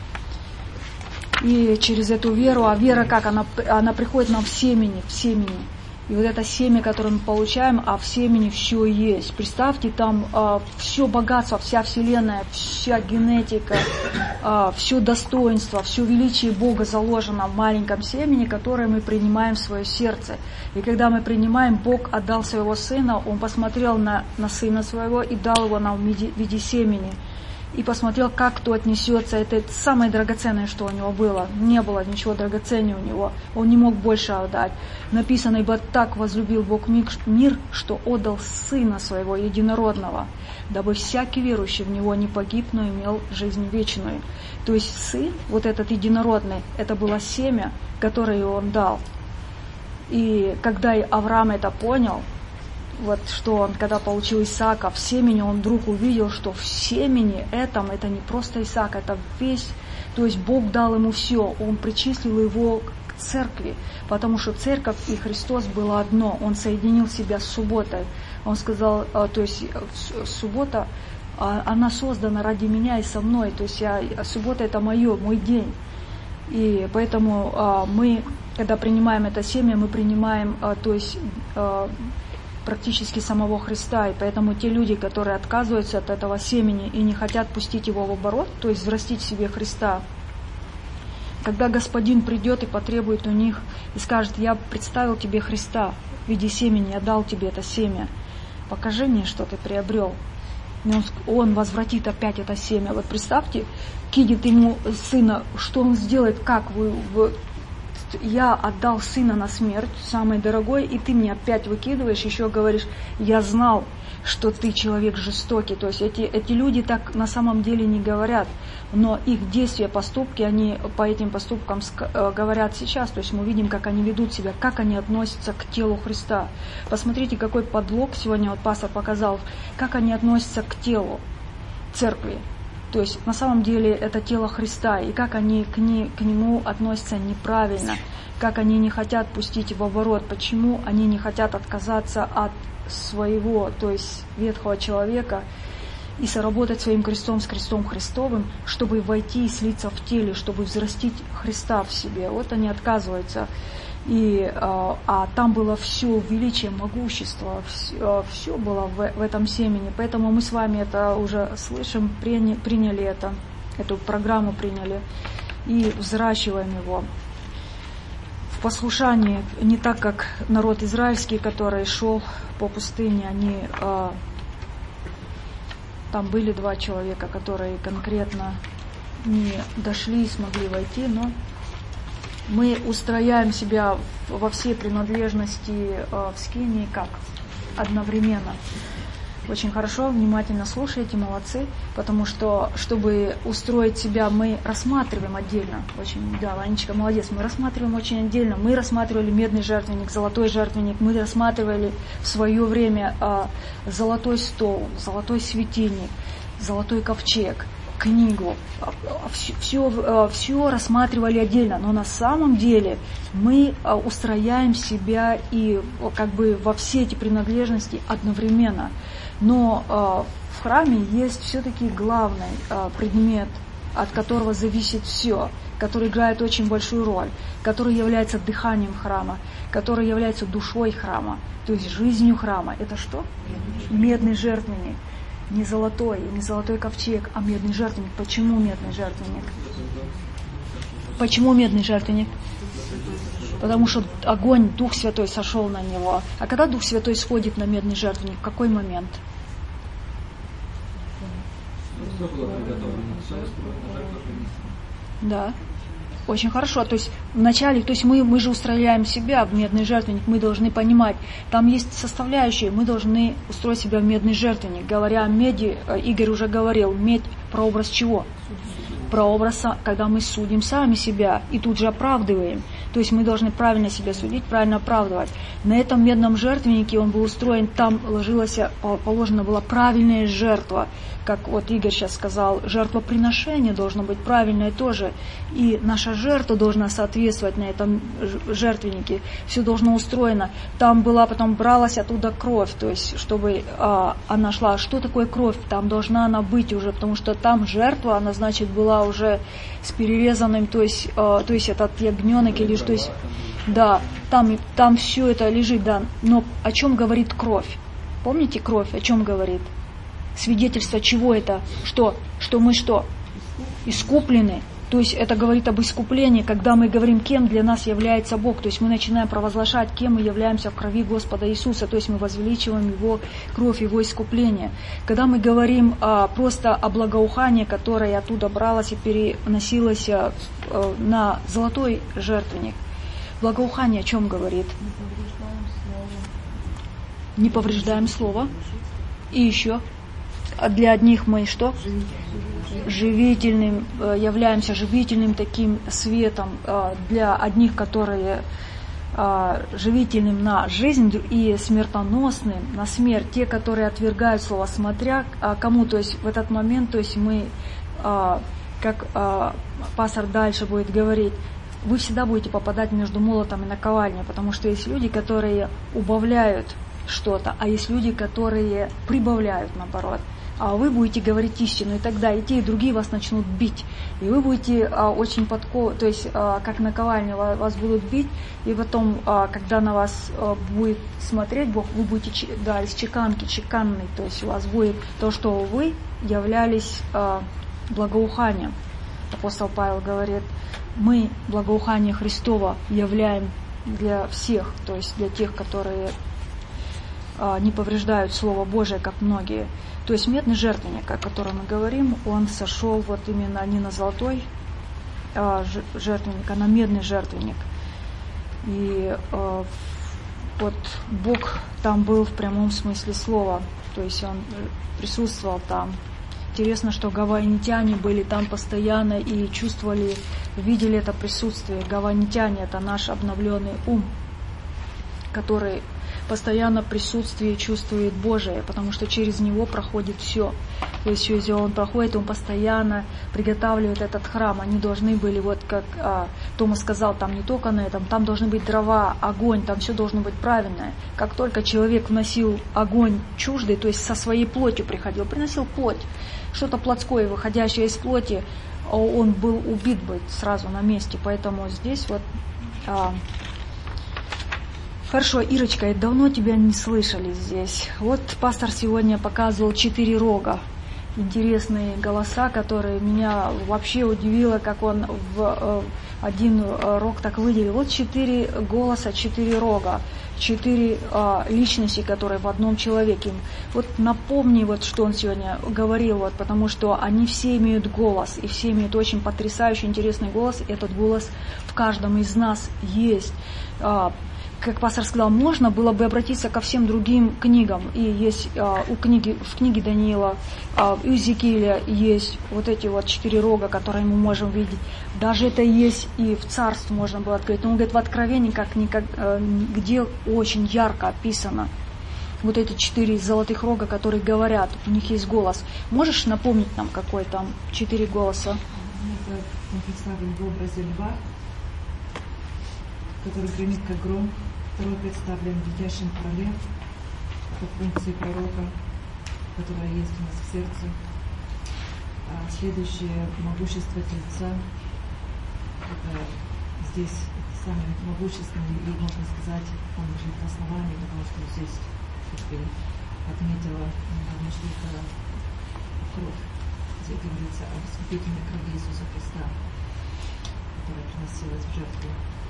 и через эту веру, а вера как, она, она приходит нам в семени, в семени. И вот это семя, которое мы получаем, а в семени все есть. Представьте, там э, все богатство, вся вселенная, вся генетика, э, все достоинство, все величие Бога заложено в маленьком семени, которое мы принимаем в свое сердце. И когда мы принимаем, Бог отдал своего Сына, Он посмотрел на, на Сына Своего и дал Его нам в виде, в виде семени. И посмотрел, как кто отнесется. Это самое драгоценное, что у него было. Не было ничего драгоценнее у него. Он не мог больше отдать. Написано, ибо так возлюбил Бог мир, что отдал Сына Своего Единородного, дабы всякий верующий в Него не погиб, но имел жизнь вечную. То есть Сын, вот этот Единородный, это было семя, которое Он дал. И когда Авраам это понял, вот что он, когда получил Исаака, в семени он вдруг увидел, что в семени этом, это не просто Исаак, это весь, то есть Бог дал ему все, Он причислил его к церкви, потому что церковь и Христос было одно, Он соединил себя с субботой, Он сказал, то есть суббота, она создана ради меня и со мной, то есть я, суббота это мое, мой день, и поэтому мы, когда принимаем это семя, мы принимаем, то есть практически самого Христа, и поэтому те люди, которые отказываются от этого семени и не хотят пустить его в оборот, то есть взрастить в себе Христа, когда Господин придет и потребует у них и скажет, я представил тебе Христа в виде семени, я дал тебе это семя, покажи мне, что ты приобрел. И он, он возвратит опять это семя. Вот представьте, кинет ему сына, что он сделает, как вы... вы я отдал сына на смерть, самый дорогой, и ты мне опять выкидываешь, еще говоришь, я знал, что ты человек жестокий. То есть эти, эти люди так на самом деле не говорят, но их действия, поступки, они по этим поступкам говорят сейчас. То есть мы видим, как они ведут себя, как они относятся к телу Христа. Посмотрите, какой подлог сегодня вот пастор показал, как они относятся к телу церкви. То есть на самом деле это тело Христа, и как они к, не, к нему относятся неправильно, как они не хотят пустить в оборот, почему они не хотят отказаться от своего, то есть ветхого человека, и соработать своим крестом с крестом Христовым, чтобы войти и слиться в теле, чтобы взрастить Христа в себе. Вот они отказываются. И, а, а там было все величие, могущество, все, все было в, в этом семени. Поэтому мы с вами это уже слышим, приня, приняли это, эту программу приняли и взращиваем его в послушании, не так как народ израильский, который шел по пустыне. Они, а, там были два человека, которые конкретно не дошли и смогли войти, но мы устрояем себя во все принадлежности э, в скинии как? Одновременно. Очень хорошо, внимательно слушайте, молодцы, потому что, чтобы устроить себя, мы рассматриваем отдельно. Очень, да, Ванечка, молодец, мы рассматриваем очень отдельно. Мы рассматривали медный жертвенник, золотой жертвенник, мы рассматривали в свое время э, золотой стол, золотой светильник, золотой ковчег. книгу, все, все, все рассматривали отдельно, но на самом деле мы устрояем себя и как бы во все эти принадлежности одновременно. Но в храме есть все-таки главный предмет, от которого зависит все, который играет очень большую роль, который является дыханием храма, который является душой храма, то есть жизнью храма. Это что? Медный жертвенник. Не золотой, не золотой ковчег, а медный жертвенник. Почему медный жертвенник? Почему медный жертвенник? Потому что огонь, Дух Святой сошел на него. А когда Дух Святой сходит на медный жертвенник, в какой момент? Да. Очень хорошо. То есть вначале, то есть мы, мы же устрояем себя в медный жертвенник, мы должны понимать, там есть составляющие, мы должны устроить себя в медный жертвенник. Говоря о меди, Игорь уже говорил, медь прообраз чего? Прообраз, когда мы судим сами себя и тут же оправдываем. То есть мы должны правильно себя судить, правильно оправдывать. На этом медном жертвеннике он был устроен, там ложилась, положена была правильная жертва. Как вот Игорь сейчас сказал, жертвоприношение должно быть правильное тоже. И наша жертва должна соответствовать на этом жертвеннике. Все должно устроено. Там была, потом бралась оттуда кровь, то есть чтобы а, она шла. Что такое кровь? Там должна она быть уже, потому что там жертва, она, значит, была уже с перерезанным, то есть, а, то есть этот ягненок или что есть. Да, там, там все это лежит, да. Но о чем говорит кровь? Помните кровь? О чем говорит? Свидетельство чего это? Что? Что мы что? Искуплены. То есть это говорит об искуплении, когда мы говорим, кем для нас является Бог. То есть мы начинаем провозглашать, кем мы являемся в крови Господа Иисуса. То есть мы возвеличиваем Его кровь, Его искупление. Когда мы говорим а, просто о благоухании, которое оттуда бралось и переносилось а, а, на золотой жертвенник. Благоухание о чем говорит? Не повреждаем слово. И еще. Для одних мы что? Живительным, являемся живительным таким светом. Для одних, которые живительным на жизнь и смертоносным на смерть. Те, которые отвергают слово, смотря кому. То есть в этот момент, то есть мы, как пастор дальше будет говорить, вы всегда будете попадать между молотом и наковальней, потому что есть люди, которые убавляют что-то, а есть люди, которые прибавляют, наоборот. А вы будете говорить истину, и тогда и те, и другие вас начнут бить. И вы будете а, очень подков... то есть а, как наковальня вас будут бить, и потом, а, когда на вас а, будет смотреть Бог, вы будете, да, из чеканки, чеканной, то есть у вас будет то, что вы являлись а, благоуханием. Апостол Павел говорит, мы благоухание Христово являем для всех, то есть для тех, которые а, не повреждают Слово Божие, как многие. То есть медный жертвенник, о котором мы говорим, он сошел вот именно не на золотой а, жертвенник, а на медный жертвенник. И а, вот Бог там был в прямом смысле слова, то есть Он присутствовал там. Интересно, что гавайнитяне были там постоянно и чувствовали, видели это присутствие. Гавайнитяне — это наш обновленный ум, который постоянно присутствие чувствует Божие, потому что через него проходит все. То есть если он проходит, он постоянно приготавливает этот храм. Они должны были, вот как а, Тома сказал, там не только на этом, там должны быть дрова, огонь, там все должно быть правильное. Как только человек вносил огонь чуждый, то есть со своей плотью приходил, приносил плоть, что-то плотское, выходящее из плоти, он был убит бы сразу на месте. Поэтому здесь вот... А, Хорошо, Ирочка, давно тебя не слышали здесь. Вот пастор сегодня показывал четыре рога. Интересные голоса, которые меня вообще удивило, как он в один рог так выделил. Вот четыре голоса, четыре рога, четыре личности, которые в одном человеке. Вот напомни, вот, что он сегодня говорил, вот, потому что они все имеют голос, и все имеют очень потрясающий, интересный голос. И этот голос в каждом из нас есть. Как пастор сказал, можно было бы обратиться ко всем другим книгам. И есть а, у книги, в книге Даниила, а, у Иезекииля есть вот эти вот четыре рога, которые мы можем видеть. Даже это есть и в царстве можно было открыть. Но он говорит, в Откровении, как никак, где очень ярко описано. вот эти четыре золотых рога, которые говорят, у них есть голос. Можешь напомнить нам, какой там четыре голоса? Это он представлен в образе льва, который гремит как гром. Второй представлен в летящем крыле, по функции пророка, которая есть у нас в сердце. А следующее могущество Тельца. Это здесь самый могущественный, и можно сказать, он лежит в основании, потому что здесь, как ты отметила, что это кровь, где говорится о искупительной крови Иисуса Христа, которая приносилась в жертву.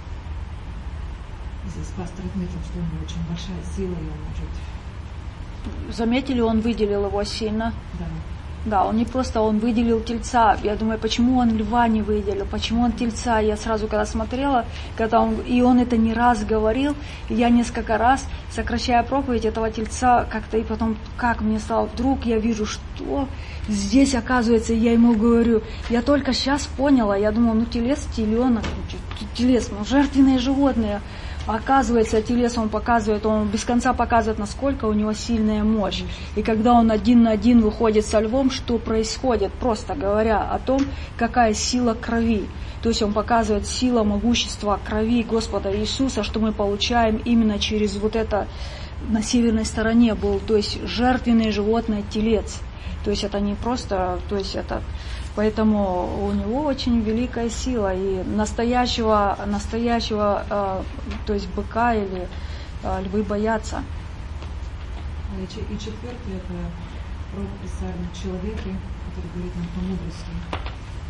Здесь пастор отметил, что у него очень большая сила, и он может... Заметили, он выделил его сильно? Да. Да, он не просто, он выделил Тельца. Я думаю, почему он льва не выделил, почему он Тельца. Я сразу, когда смотрела, когда он, и он это не раз говорил, и я несколько раз, сокращая проповедь этого Тельца, как-то и потом, как мне стало, вдруг я вижу, что здесь, оказывается, я ему говорю, я только сейчас поняла, я думала, ну телец, теленок, телец, ну жертвенные животные. Оказывается, телес он показывает, он без конца показывает, насколько у него сильная мощь. И когда он один на один выходит со львом, что происходит, просто говоря о том, какая сила крови. То есть он показывает силу, могущество крови Господа Иисуса, что мы получаем именно через вот это, на северной стороне был, то есть жертвенное животное телец. То есть это не просто, то есть это... Поэтому у него очень великая сила, и настоящего, настоящего э, то есть быка или э, львы боятся. И четвертый — это род представлен в человеке, который говорит нам по мудрости.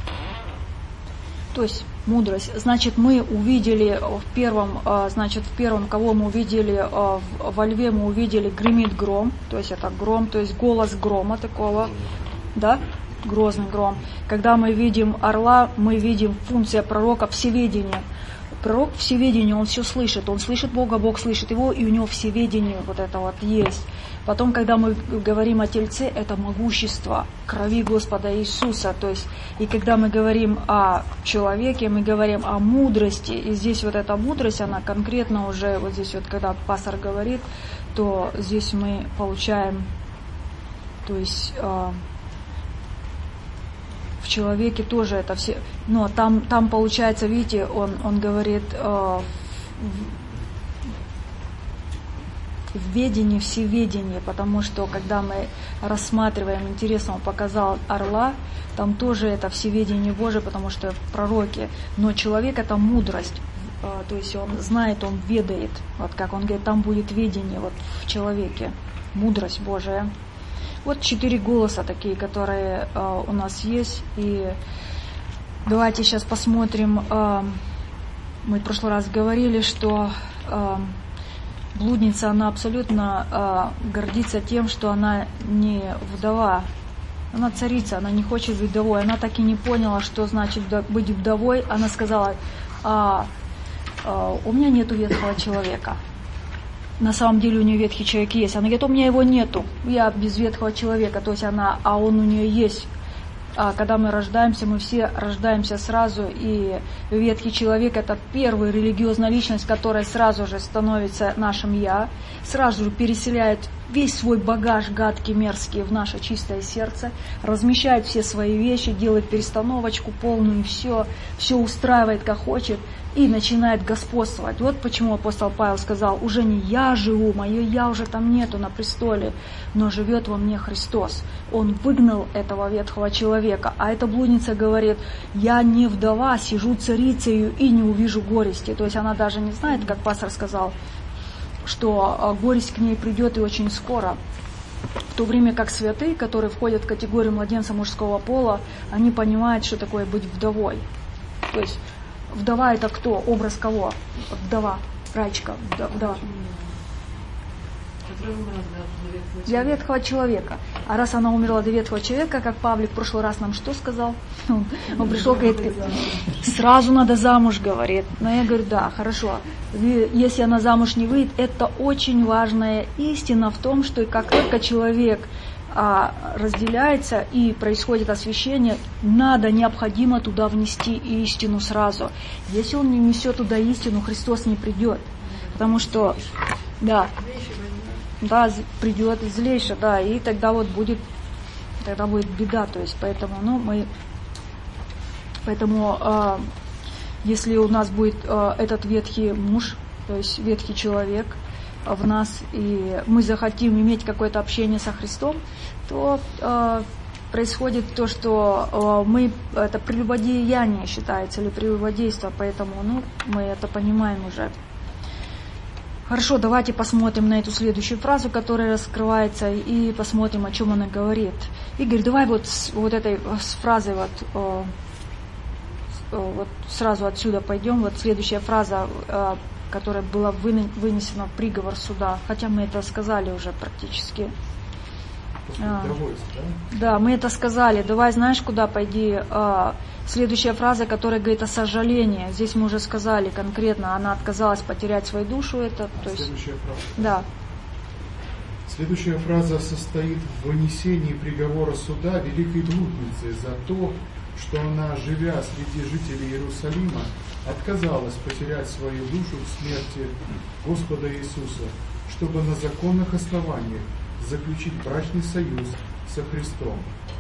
То есть мудрость. Значит, мы увидели в первом, э, значит, в первом, кого мы увидели, э, во льве мы увидели гремит гром, то есть это гром, то есть голос грома такого, да? Грозный гром. Когда мы видим орла, мы видим функция пророка всеведения. Пророк всеведения, он все слышит, он слышит Бога, Бог слышит его, и у него всеведение вот это вот есть. Потом, когда мы говорим о тельце, это могущество крови Господа Иисуса. То есть, и когда мы говорим о человеке, мы говорим о мудрости. И здесь вот эта мудрость, она конкретно уже, вот здесь вот, когда пастор говорит, то здесь мы получаем, то есть... в человеке тоже это все, но там, там получается, видите, он, он говорит э, в, в ведении, всеведении, потому что когда мы рассматриваем, интересно, он показал орла, там тоже это всеведение Божие, потому что пророки, но человек это мудрость, э, то есть он знает, он ведает, вот как он говорит, там будет ведение вот в человеке, мудрость Божия. Вот четыре голоса такие, которые э, у нас есть. И давайте сейчас посмотрим. Э, мы в прошлый раз говорили, что э, блудница, она абсолютно э, гордится тем, что она не вдова. Она царица, она не хочет быть вдовой. Она так и не поняла, что значит быть вдовой. Она сказала, а, а, у меня нету ветхого человека. На самом деле у нее ветхий человек есть. Она говорит, у меня его нету, я без ветхого человека. То есть она, а он у нее есть. А когда мы рождаемся, мы все рождаемся сразу, и ветхий человек — это первая религиозная личность, которая сразу же становится нашим «я», сразу же переселяет весь свой багаж гадкий, мерзкий в наше чистое сердце, размещает все свои вещи, делает перестановочку полную, и все, все устраивает как хочет, и начинает господствовать. Вот почему апостол Павел сказал, уже не я живу, мое я уже там нету на престоле, но живет во мне Христос. Он выгнал этого ветхого человека, а эта блудница говорит, я не вдова, сижу царицею и не увижу горести. То есть она даже не знает, как пастор сказал, что горесть к ней придет и очень скоро. В то время как святые, которые входят в категорию младенца мужского пола, они понимают, что такое быть вдовой. То есть вдова — это кто? Образ кого? Вдова, рачка, вдова. Для ветхого человека. А раз она умерла для ветхого человека, как Павлик в прошлый раз нам что сказал? Он, он пришел, говорит, сразу надо замуж, говорит. Но я говорю, да, хорошо. Если она замуж не выйдет, это очень важная истина в том, что как только человек а, разделяется и происходит освящение, надо, необходимо туда внести истину сразу. Если он не несет туда истину, Христос не придет. Потому что, да. да, придет злейший, да, и тогда вот будет, тогда будет беда, то есть, поэтому, ну, мы, поэтому, э, если у нас будет э, этот ветхий муж, то есть ветхий человек в нас, и мы захотим иметь какое-то общение со Христом, то э, происходит то, что э, мы, это прелюбодеяние считается, или прелюбодейство, поэтому, ну, мы это понимаем уже. Хорошо, давайте посмотрим на эту следующую фразу, которая раскрывается, и посмотрим, о чем она говорит. Игорь, давай вот с вот этой с фразой вот, э, вот сразу отсюда пойдем. Вот следующая фраза, э, которая была вынесена в приговор суда, хотя мы это сказали уже практически. А, да? да, мы это сказали. Давай, знаешь, куда пойди? А, следующая фраза, которая говорит о сожалении. Здесь мы уже сказали конкретно, она отказалась потерять свою душу. Это, а то есть, следующая фраза. Да. Следующая фраза состоит в вынесении приговора суда великой блудницы за то, что она, живя среди жителей Иерусалима, отказалась потерять свою душу в смерти Господа Иисуса, чтобы на законных основаниях заключить брачный союз со Христом.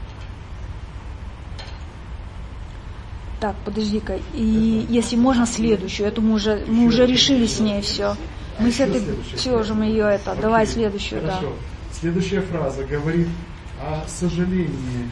Так, подожди-ка. И это, если можно, следующую. Эту мы уже, мы уже решили с ней все. Мы а с этой все же мы ее это. Окей. Давай следующую, Хорошо. Да. Следующая фраза говорит о сожалении.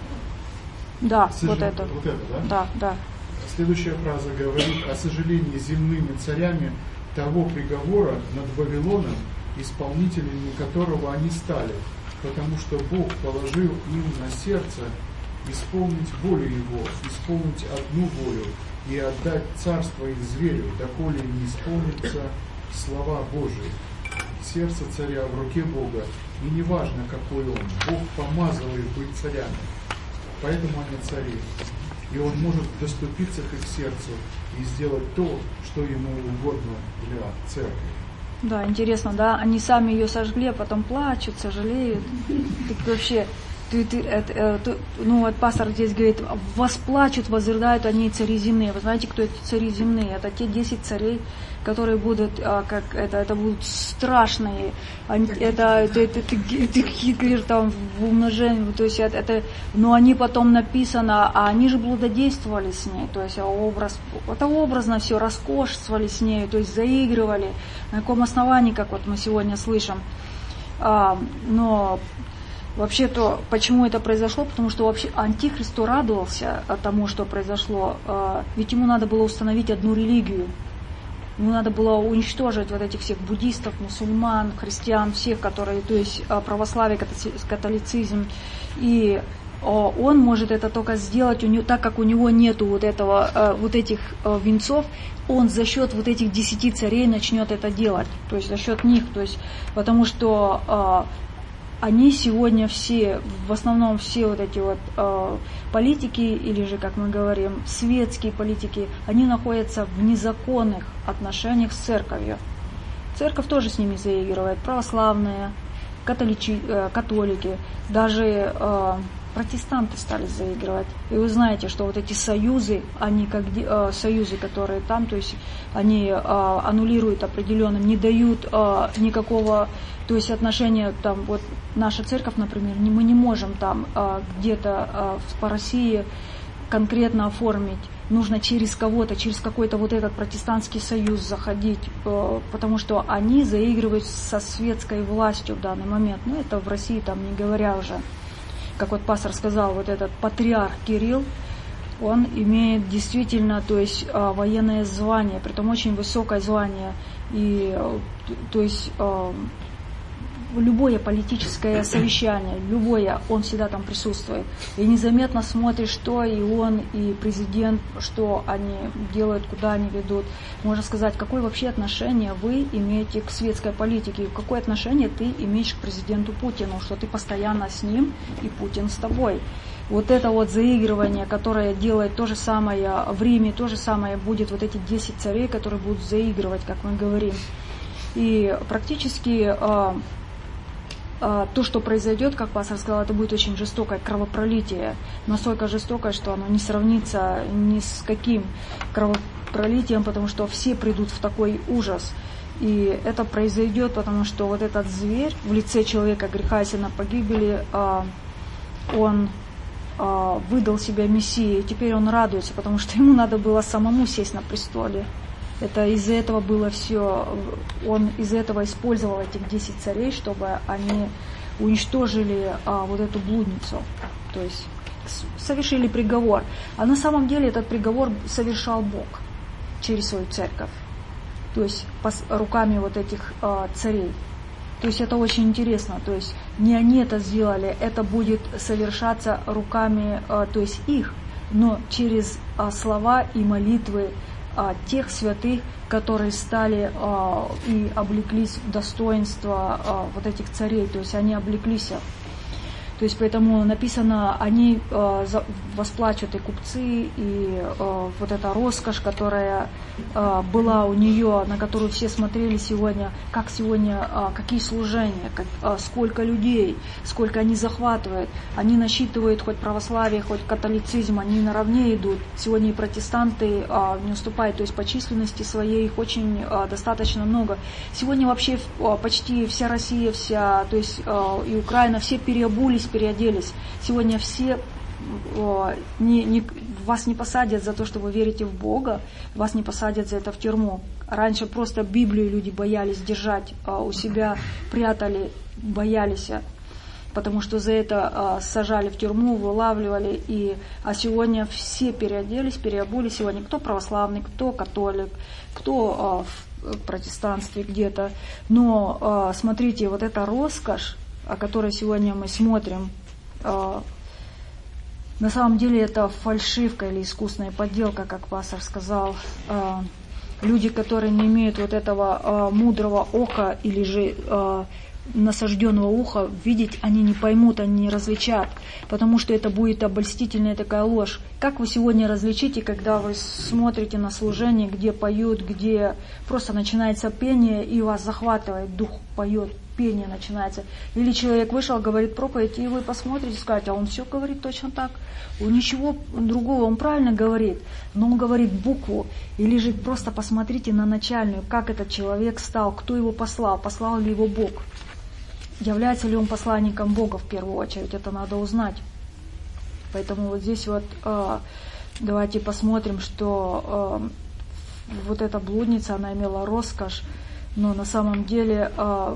Да, Сож... вот это. Вот это, да? Да, да. Следующая фраза говорит о сожалении земными царями того приговора над Вавилоном, исполнителями которого они стали, потому что Бог положил им на сердце исполнить волю Его, исполнить одну волю и отдать царство их зверю, доколе не исполнятся слова Божии. Сердце царя в руке Бога, и не важно, какой он, Бог помазал их быть царями, поэтому они цари. И он может доступиться к их сердцу и сделать то, что ему угодно для церкви. Да, интересно, да, они сами ее сожгли, а потом плачут, сожалеют. Так вообще, ты, ты, это, ты, ну вот пастор здесь говорит, восплачут, возрыдают они цари земные. Вы знаете, кто эти цари земные? Это те десять царей, которые будут, а, как это, это будут страшные. Они, это, это, это, это, это Гитлер там в умножении, то есть это, это, но они потом написано, а они же блудодействовали с ней, то есть образ, это образно все, роскошествовали с ней, то есть заигрывали. На каком основании, как вот мы сегодня слышим. А, но вообще-то, почему это произошло? Потому что вообще Антихрист радовался тому, что произошло. А, ведь ему надо было установить одну религию. Ему надо было уничтожить вот этих всех буддистов, мусульман, христиан, всех, которые, то есть православие, католицизм. И он может это только сделать, у него, так как у него нету вот этого, вот этих венцов, он за счет вот этих десяти царей начнет это делать, то есть за счет них, то есть, потому что они сегодня все, в основном все вот эти вот э, политики, или же, как мы говорим, светские политики, они находятся в незаконных отношениях с церковью. Церковь тоже с ними заигрывает, православные, католичи, э, католики, даже э, протестанты стали заигрывать. И вы знаете, что вот эти союзы, они как э, союзы, которые там, то есть они э, аннулируют определенным, не дают э, никакого, то есть отношения там, вот наша церковь, например, не, мы не можем там э, где-то э, по России конкретно оформить. Нужно через кого-то, через какой-то вот этот протестантский союз заходить, э, потому что они заигрывают со светской властью в данный момент. Ну, это в России там не говоря уже. Как вот пастор сказал, вот этот патриарх Кирилл, он имеет действительно, то есть военное звание, притом очень высокое звание, и то есть любое политическое совещание, любое, он всегда там присутствует. И незаметно смотришь, что и он, и президент, что они делают, куда они ведут. Можно сказать, какое вообще отношение вы имеете к светской политике, какое отношение ты имеешь к президенту Путину, что ты постоянно с ним, и Путин с тобой. Вот это вот заигрывание, которое делает то же самое в Риме, то же самое будет вот эти десять царей, которые будут заигрывать, как мы говорим. И практически то, что произойдет, как пастор сказал, это будет очень жестокое кровопролитие. Настолько жестокое, что оно не сравнится ни с каким кровопролитием, потому что все придут в такой ужас. И это произойдет, потому что вот этот зверь в лице человека греха и сына погибели, он выдал себя Мессии, и теперь он радуется, потому что ему надо было самому сесть на престоле. Это из-за этого было все, он из-за этого использовал этих десять царей, чтобы они уничтожили а, вот эту блудницу, то есть совершили приговор. А на самом деле этот приговор совершал Бог через свою церковь, то есть руками вот этих а, царей. То есть это очень интересно, то есть не они это сделали, это будет совершаться руками, а, то есть их, но через а, слова и молитвы а, тех святых, которые стали а, и облеклись в достоинство а, вот этих царей, то есть они облеклись. То есть поэтому написано, они э, за, восплачут и купцы, и э, вот эта роскошь, которая э, была у нее, на которую все смотрели сегодня, как сегодня, э, какие служения, как, э, сколько людей, сколько они захватывают. Они насчитывают хоть православие, хоть католицизм, они наравне идут. Сегодня и протестанты э, не уступают, то есть по численности своей их очень э, достаточно много. Сегодня вообще э, почти вся Россия, вся, то есть э, и Украина, все переобулись, переоделись. Сегодня все о, не, не, вас не посадят за то, что вы верите в Бога, вас не посадят за это в тюрьму. Раньше просто Библию люди боялись держать а, у себя, прятали, боялись, потому что за это а, сажали в тюрьму, вылавливали. И, а сегодня все переоделись, переобулись. Сегодня кто православный, кто католик, кто а, в протестанстве где-то. Но а, смотрите, вот эта роскошь, о которой сегодня мы смотрим, э, на самом деле это фальшивка или искусная подделка, как пастор сказал. Э, люди, которые не имеют вот этого э, мудрого ока или же э, насажденного уха, видеть они не поймут, они не различат, потому что это будет обольстительная такая ложь. Как вы сегодня различите, когда вы смотрите на служение, где поют, где просто начинается пение и вас захватывает, дух поет, пение начинается. Или человек вышел, говорит проповедь, и вы посмотрите, скажете, а он все говорит точно так. Он ничего другого, он правильно говорит, но он говорит букву. Или же просто посмотрите на начальную, как этот человек стал, кто его послал, послал ли его Бог. Является ли он посланником Бога в первую очередь, это надо узнать. Поэтому вот здесь вот э, давайте посмотрим, что э, вот эта блудница, она имела роскошь, но на самом деле э,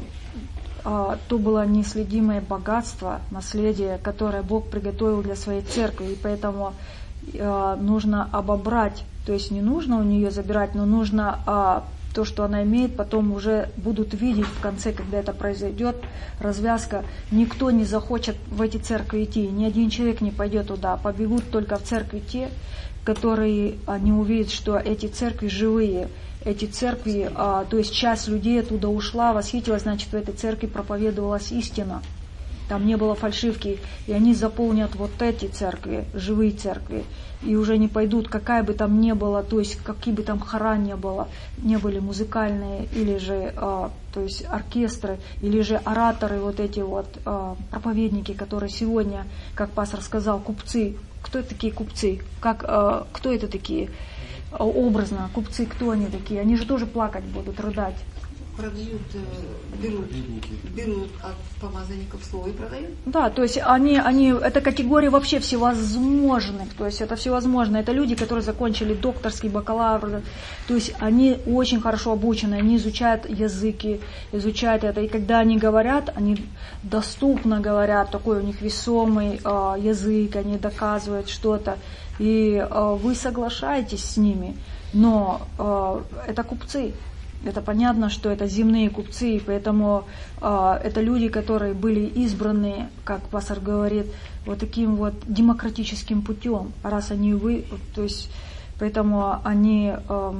э, то было неследимое богатство, наследие, которое Бог приготовил для своей церкви, и поэтому э, нужно обобрать, то есть не нужно у нее забирать, но нужно э, то, что она имеет, потом уже будут видеть в конце, когда это произойдет, развязка. Никто не захочет в эти церкви идти, ни один человек не пойдет туда, побегут только в церкви те, которые не увидят, что эти церкви живые, эти церкви, а, то есть часть людей оттуда ушла, восхитилась, значит, в этой церкви проповедовалась истина. Там не было фальшивки, и они заполнят вот эти церкви, живые церкви, и уже не пойдут, какая бы там ни была, то есть какие бы там хора не было, не были музыкальные, или же, а, то есть оркестры, или же ораторы, вот эти вот а, проповедники, которые сегодня, как пастор сказал, купцы. Кто это такие купцы? Как, а, кто это такие? Образно, купцы, кто они такие? Они же тоже плакать будут, рыдать. Продают, берут, берут от помазанников слово и продают? Да, то есть они, они, это категория вообще всевозможных, то есть это всевозможно. Это люди, которые закончили докторский, бакалавр, то есть они очень хорошо обучены, они изучают языки, изучают это, и когда они говорят, они доступно говорят, такой у них весомый э, язык, они доказывают что-то, и э, вы соглашаетесь с ними, но э, это купцы. Это понятно, что это земные купцы, поэтому э, это люди, которые были избраны, как пастор говорит, вот таким вот демократическим путем. Раз они вы, то есть, поэтому они, э,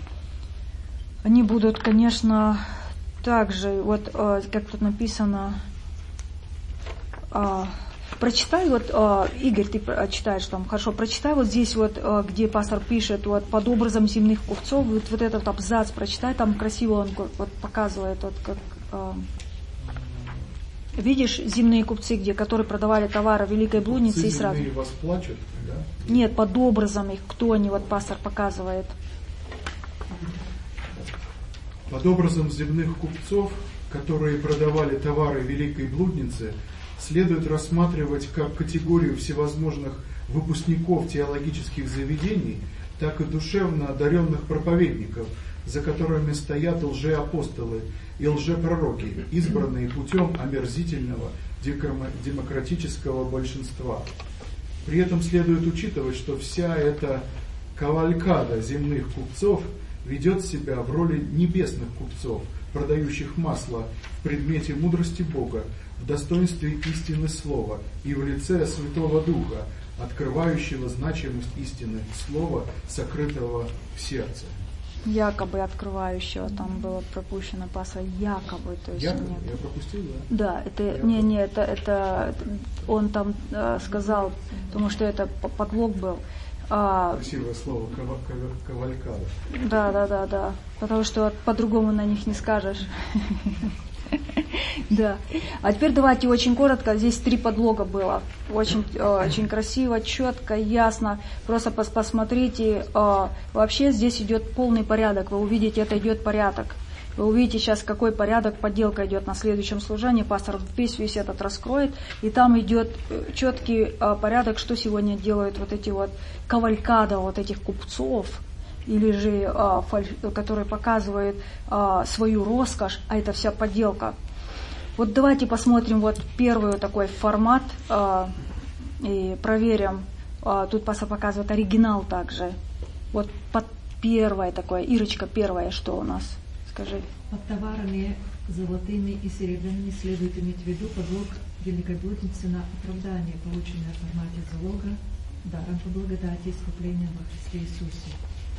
они будут, конечно, также, вот э, как тут написано. Э, Прочитай, вот, э, Игорь, ты читаешь там, хорошо, прочитай вот здесь вот, э, где пастор пишет, вот, под образом земных купцов, вот, вот этот абзац прочитай, там красиво он вот, показывает, вот, как, э, видишь, земные купцы, где, которые продавали товары великой блудницы и сразу. Вас плачут, да? Нет, под образом их, кто они, вот пастор показывает. Под образом земных купцов, которые продавали товары великой блудницы, следует рассматривать как категорию всевозможных выпускников теологических заведений, так и душевно одаренных проповедников, за которыми стоят лжеапостолы и лжепророки, избранные путем омерзительного демократического большинства. При этом следует учитывать, что вся эта кавалькада земных купцов ведет себя в роли небесных купцов, продающих масло в предмете мудрости Бога, в достоинстве истины Слова и в лице Святого Духа, открывающего значимость истины Слова, сокрытого в сердце. Якобы открывающего, там было пропущено паса якобы, то есть Якобы? нет. Я пропустил, да? Да, это Я не, не, это, это он там э, сказал, потому что это подлог был. А, Красивое слово, кава, кава, кавалькада. да, да, да, да, потому что по-другому на них не скажешь. Да. А теперь давайте очень коротко. Здесь три подлога было. Очень, очень красиво, четко, ясно. Просто пос посмотрите. Вообще здесь идет полный порядок. Вы увидите, это идет порядок. Вы увидите сейчас, какой порядок, подделка идет на следующем служении. Пастор весь, весь этот раскроет. И там идет четкий порядок, что сегодня делают вот эти вот кавалькада, вот этих купцов. Или же, а, фальш, который показывает а, свою роскошь, а это вся подделка. Вот давайте посмотрим вот первый такой формат а, и проверим. А, тут пастор показывает оригинал также. Вот под первое такое, Ирочка, первое, что у нас? Скажи. Под товарами золотыми и серебряными следует иметь в виду подлог великой блудницы на оправдание, полученное в формате залога, даром по благодати искупления во Христе Иисусе.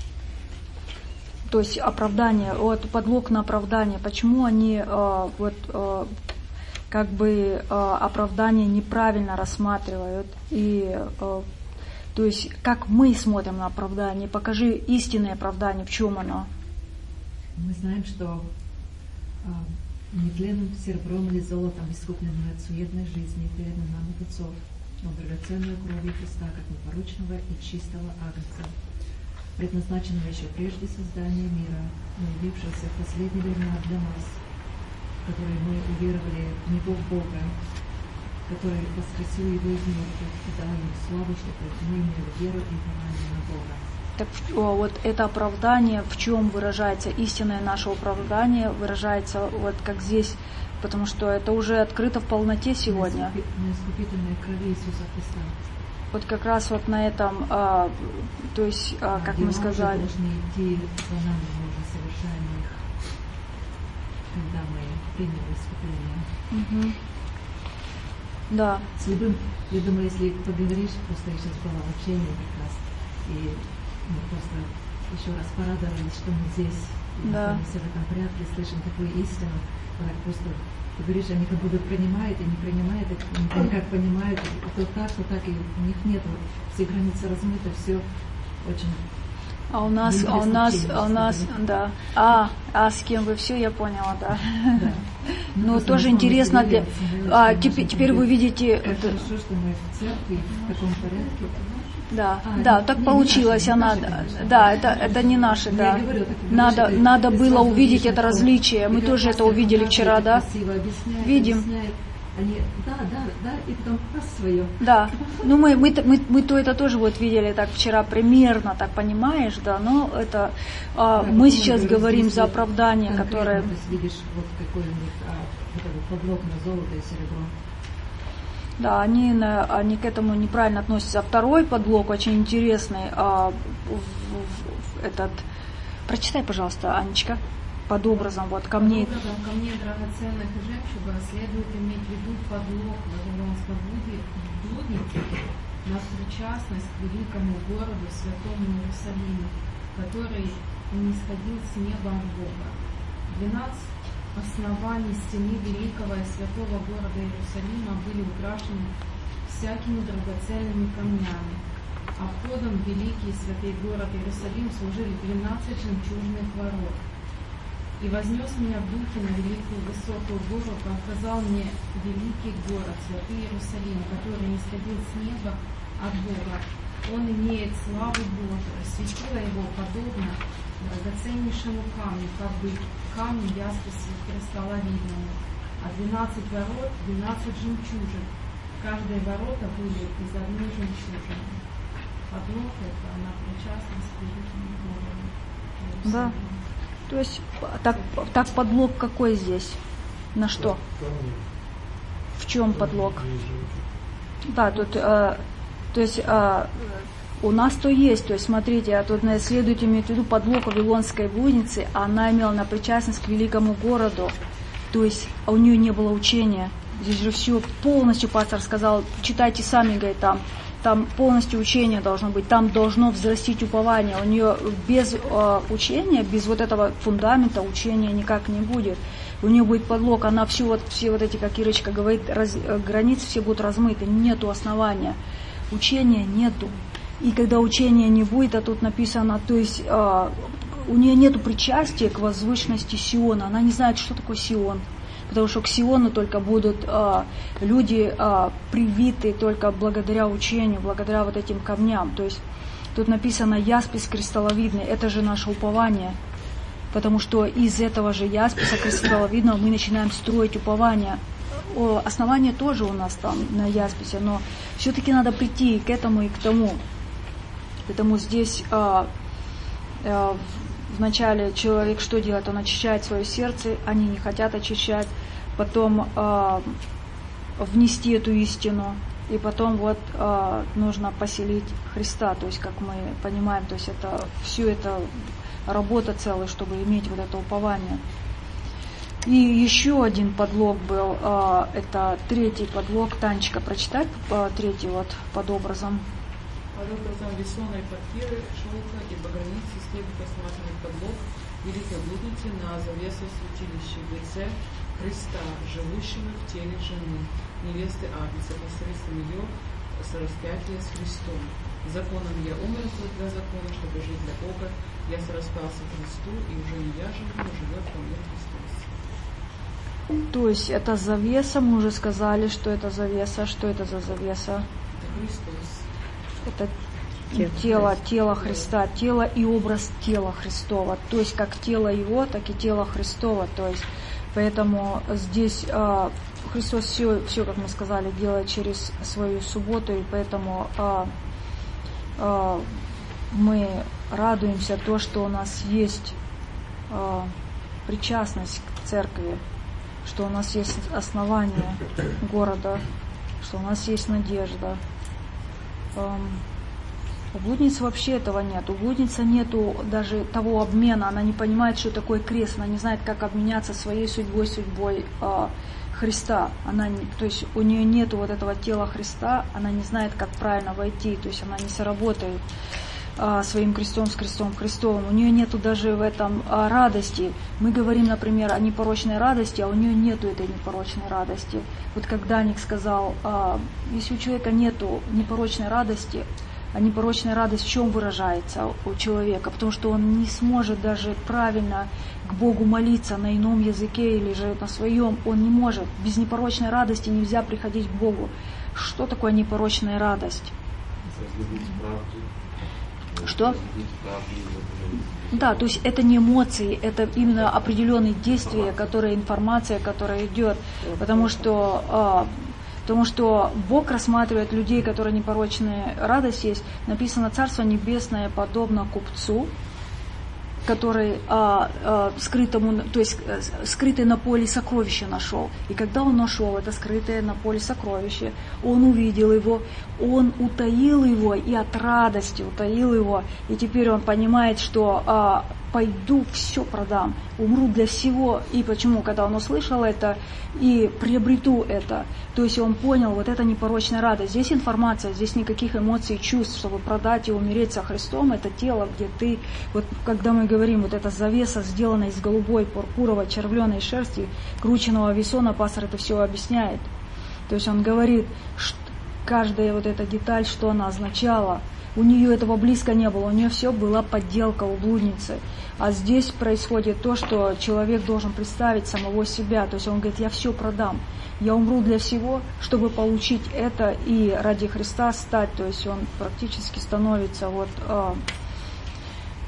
То есть оправдание, вот подлог на оправдание. Почему они э, вот э, как бы э, оправдание неправильно рассматривают? И э, то есть как мы смотрим на оправдание? Покажи истинное оправдание, в чем оно? Мы знаем, что э, нетленным серебром или золотом искупленную от суетной жизни передано нам от отцов, но драгоценную кровью Христа, как непорочного и чистого агнца, предназначенного еще прежде создания мира, но явившегося в последние времена для нас, которые мы уверовали в Него Бога, который воскресил Его из мертвых и дал ему славу, чтобы мы имели веру и упование на Бога. Так вот это оправдание, в чем выражается истинное наше оправдание, выражается вот как здесь, потому что это уже открыто в полноте сегодня. На искупительной крови Иисуса Христа. Вот как раз вот на этом, а, то есть, а, как мы сказали. Должны идти за нами, мы уже совершаем их, когда мы приняли искупление. Угу. Да. С любым, я думаю, если поговоришь, просто я сейчас была в общении как раз, и мы просто еще раз порадовались, что мы здесь, да. находимся в этом порядке, слышим такую истину, как просто ты говоришь, они как будто принимают и не принимают, они как понимают, то так, то так, и у них нет, вот, все границы размыты, все очень... А у нас, а у нас, а у нас, да. А, а с кем вы все, я поняла, да. Да. Ну, ну тоже интересно, для... а, теперь, теперь вы видите... Как это... хорошо, что мы в церкви в таком порядке. Да, а, да, не, так не, получилось, не она, наши, да, наши, да, это, это не наши, да. Говорю, надо, говоришь, надо ты, было ты увидеть это такое. различие. Мы И тоже это увидели вчера, да? Объясняет, видим. Объясняет. Они, да, да, да, и потом раз свое. Да, ну мы, мы, мы, мы то это тоже вот видели так вчера примерно, так понимаешь, да, но это а, да, мы сейчас говорим здесь за оправдание, которое... То есть видишь, вот какой у них а, вот этот подлог на золото и серебро. Да, они, они к этому неправильно относятся. А второй подлог очень интересный, а, в, в, в, этот, прочитай, пожалуйста, Анечка. Под образом вот камней. Под образом камней драгоценных и жемчуга следует иметь в виду подлог вавилонской блудницы на сопричастность к великому городу, святому Иерусалиму, который не сходил с неба от Бога. Двенадцать оснований стены великого и святого города Иерусалима были украшены всякими драгоценными камнями, а входом в великий и святый город Иерусалим служили двенадцать жемчужных ворот. И вознес меня в духе на великую высокую гору, показал мне великий город, святый Иерусалим, который не сходил с неба от Бога. Он имеет славу Божию, светило его подобно драгоценнейшему камню, как бы камню ясписа кристалловидному, а двенадцать ворот, двенадцать жемчужин. Каждые ворота были из одной жемчужины. Подлог это на причастность к великому городу. Да. То есть так, так подлог какой здесь? На что? В чем подлог? Да, тут, э, то есть э, у нас то есть, то есть смотрите, а тут следует иметь в виду подлог Вавилонской блудницы, она имела на причастность к великому городу, то есть у нее не было учения. Здесь же все полностью пастор сказал, читайте сами, говорит, там, там полностью учение должно быть, там должно взрастить упование. У нее без э, учения, без вот этого фундамента учения никак не будет. У нее будет подлог, она все вот, все вот эти, как Ирочка говорит, раз, границы все будут размыты, нету основания, учения нету. И когда учения не будет, а тут написано, то есть э, у нее нету причастия к возвышенности Сиона, она не знает, что такое Сион. Потому что к Сиону только будут э, люди э, привиты только благодаря учению, благодаря вот этим камням. То есть тут написано яспис кристалловидный, это же наше упование. Потому что из этого же ясписа кристалловидного мы начинаем строить упование. О, основание тоже у нас там на ясписе, но все-таки надо прийти и к этому, и к тому. Поэтому здесь э, э, вначале человек что делает? Он очищает свое сердце, они не хотят очищать, потом э, внести эту истину, и потом вот э, нужно поселить Христа, то есть как мы понимаем, то есть это все это работа целая, чтобы иметь вот это упование. И еще один подлог был, э, это третий подлог, Танечка, прочитать э, третий вот под образом. Под образом весоной паркиры, шелка и багряницы следует рассматривать подлог великой блудницы на завесу святилища в лице Христа, живущего в теле жены, невесты Агнца, посредством ее сораспятия с Христом. Законом я умер для закона, чтобы жить для Бога. Я сораспялся Христу, и уже не я живу, но живет во мне Христос. То есть это завеса, мы уже сказали, что это завеса. Что это за завеса? Это Христос. Это тело, тело Христа, тело и образ тела Христова. То есть как тело Его, так и тело Христова. То есть поэтому здесь э, Христос все, все, как мы сказали, делает через свою субботу, и поэтому э, э, мы радуемся то, что у нас есть э, причастность к церкви, что у нас есть основание города, что у нас есть надежда. У блудницы вообще этого нет. У блудницы нету даже того обмена. Она не понимает, что такое крест. Она не знает, как обменяться своей судьбой, судьбой э, Христа. Она не, то есть у нее нету вот этого тела Христа. Она не знает, как правильно войти. То есть она не соработает э, своим крестом с крестом Христовым. У нее нету даже в этом э, радости. Мы говорим, например, о непорочной радости, а у нее нету этой непорочной радости. Вот как Даник сказал, э, если у человека нету непорочной радости, а непорочная радость в чем выражается у человека? Потому что он не сможет даже правильно к Богу молиться на ином языке или же на своем. Он не может. Без непорочной радости нельзя приходить к Богу. Что такое непорочная радость? Что? Да, то есть это не эмоции, это именно определенные действия, которые, информация, которая идет. Потому что... Потому что Бог рассматривает людей, которые непорочная радость есть. Написано, Царство Небесное подобно купцу, который а, а, скрытому, то есть скрытое на поле сокровище нашел. И когда он нашел это скрытое на поле сокровище, он увидел его, он утаил его и от радости утаил его. И теперь он понимает, что а, пойду, все продам, умру для всего. И почему? Когда он услышал это и приобрету это, то есть он понял, вот это непорочная радость. Здесь информация, здесь никаких эмоций и чувств, чтобы продать и умереть со Христом. Это тело, где ты, вот когда мы говорим, вот эта завеса, сделанная из голубой, пурпуровой, червленой шерсти, крученного весона, пастор это все объясняет. То есть он говорит, что каждая вот эта деталь, что она означала. У нее этого близко не было, у нее все была подделка у блудницы. А здесь происходит то, что человек должен представить самого себя. То есть он говорит, я все продам, я умру для всего, чтобы получить это и ради Христа стать. То есть он практически становится вот... Э,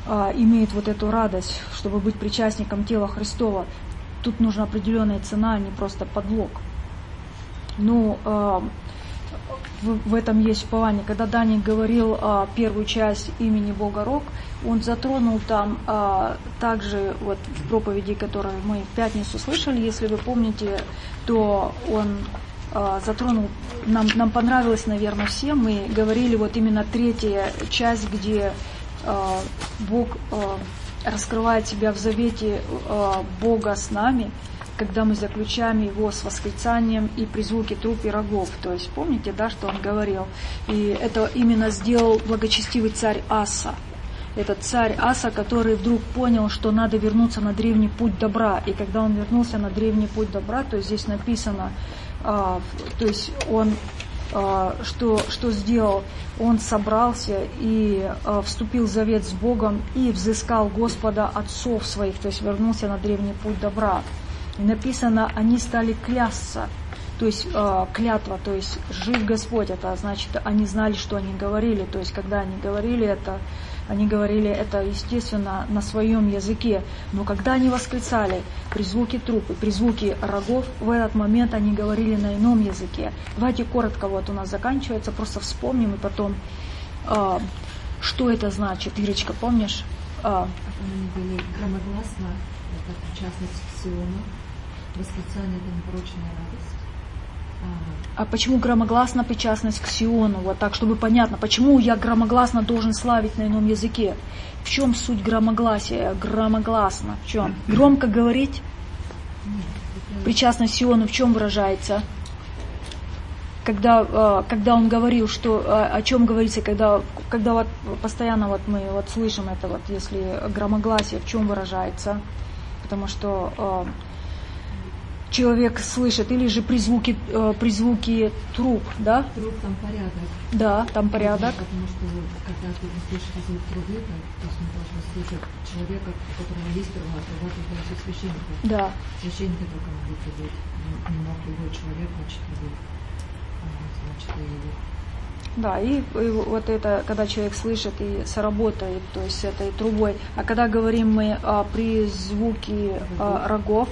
а, имеет вот эту радость, чтобы быть причастником тела Христова. Тут нужна определенная цена, а не просто подлог. Ну, а, в, в этом есть упование. Когда Даник говорил а, первую часть имени Бога Рог, он затронул там а, также вот в проповеди, которую мы в пятницу слышали, если вы помните, то он а, затронул, нам, нам понравилось, наверное, всем, мы говорили вот именно третья часть, где а, Бог а, раскрывает себя в завете а, Бога с нами, когда мы заключаем его с восклицанием и при звуке труб и рогов. То есть помните, да, что он говорил? И это именно сделал благочестивый царь Аса. Этот царь Аса, который вдруг понял, что надо вернуться на древний путь добра. И когда он вернулся на древний путь добра, то здесь написано, а, то есть он а, что, что сделал? Он собрался и а, вступил в завет с Богом и взыскал Господа отцов своих, то есть вернулся на древний путь добра. И написано, они стали клясться, то есть э, клятва, то есть жив Господь, это значит, они знали, что они говорили, то есть когда они говорили это, они говорили это, естественно, на своем языке, но когда они восклицали при звуке труб и при звуке рогов, в этот момент они говорили на ином языке. Давайте коротко, вот у нас заканчивается, просто вспомним и потом, э, что это значит. Ирочка, помнишь? Э, они были громогласно, это причастность к Сиону. Восклицание — это непорочная радость. А почему громогласно причастность к Сиону? Вот так, чтобы понятно, почему я громогласно должен славить на ином языке? В чем суть громогласия? Громогласно. В чем? Громко говорить? Причастность к Сиону в чем выражается? Когда, когда он говорил, что, о чем говорится, когда, когда вот постоянно вот мы вот слышим это, вот, если громогласие, в чем выражается? Потому что человек слышит, или же при звуке, э, при звуке труб, да? Труб, там порядок. Да, там порядок. Потому что когда ты слышишь звук трубы, то, то есть мы должны слышать человека, у которого есть труба, а труба является священником. Да. Священника только могут трубить, не мог любой человек хочет трубить. Значит, и... Да, и, и вот это, когда человек слышит и сработает, то есть этой трубой. А когда говорим мы а, при звуке а, рогов,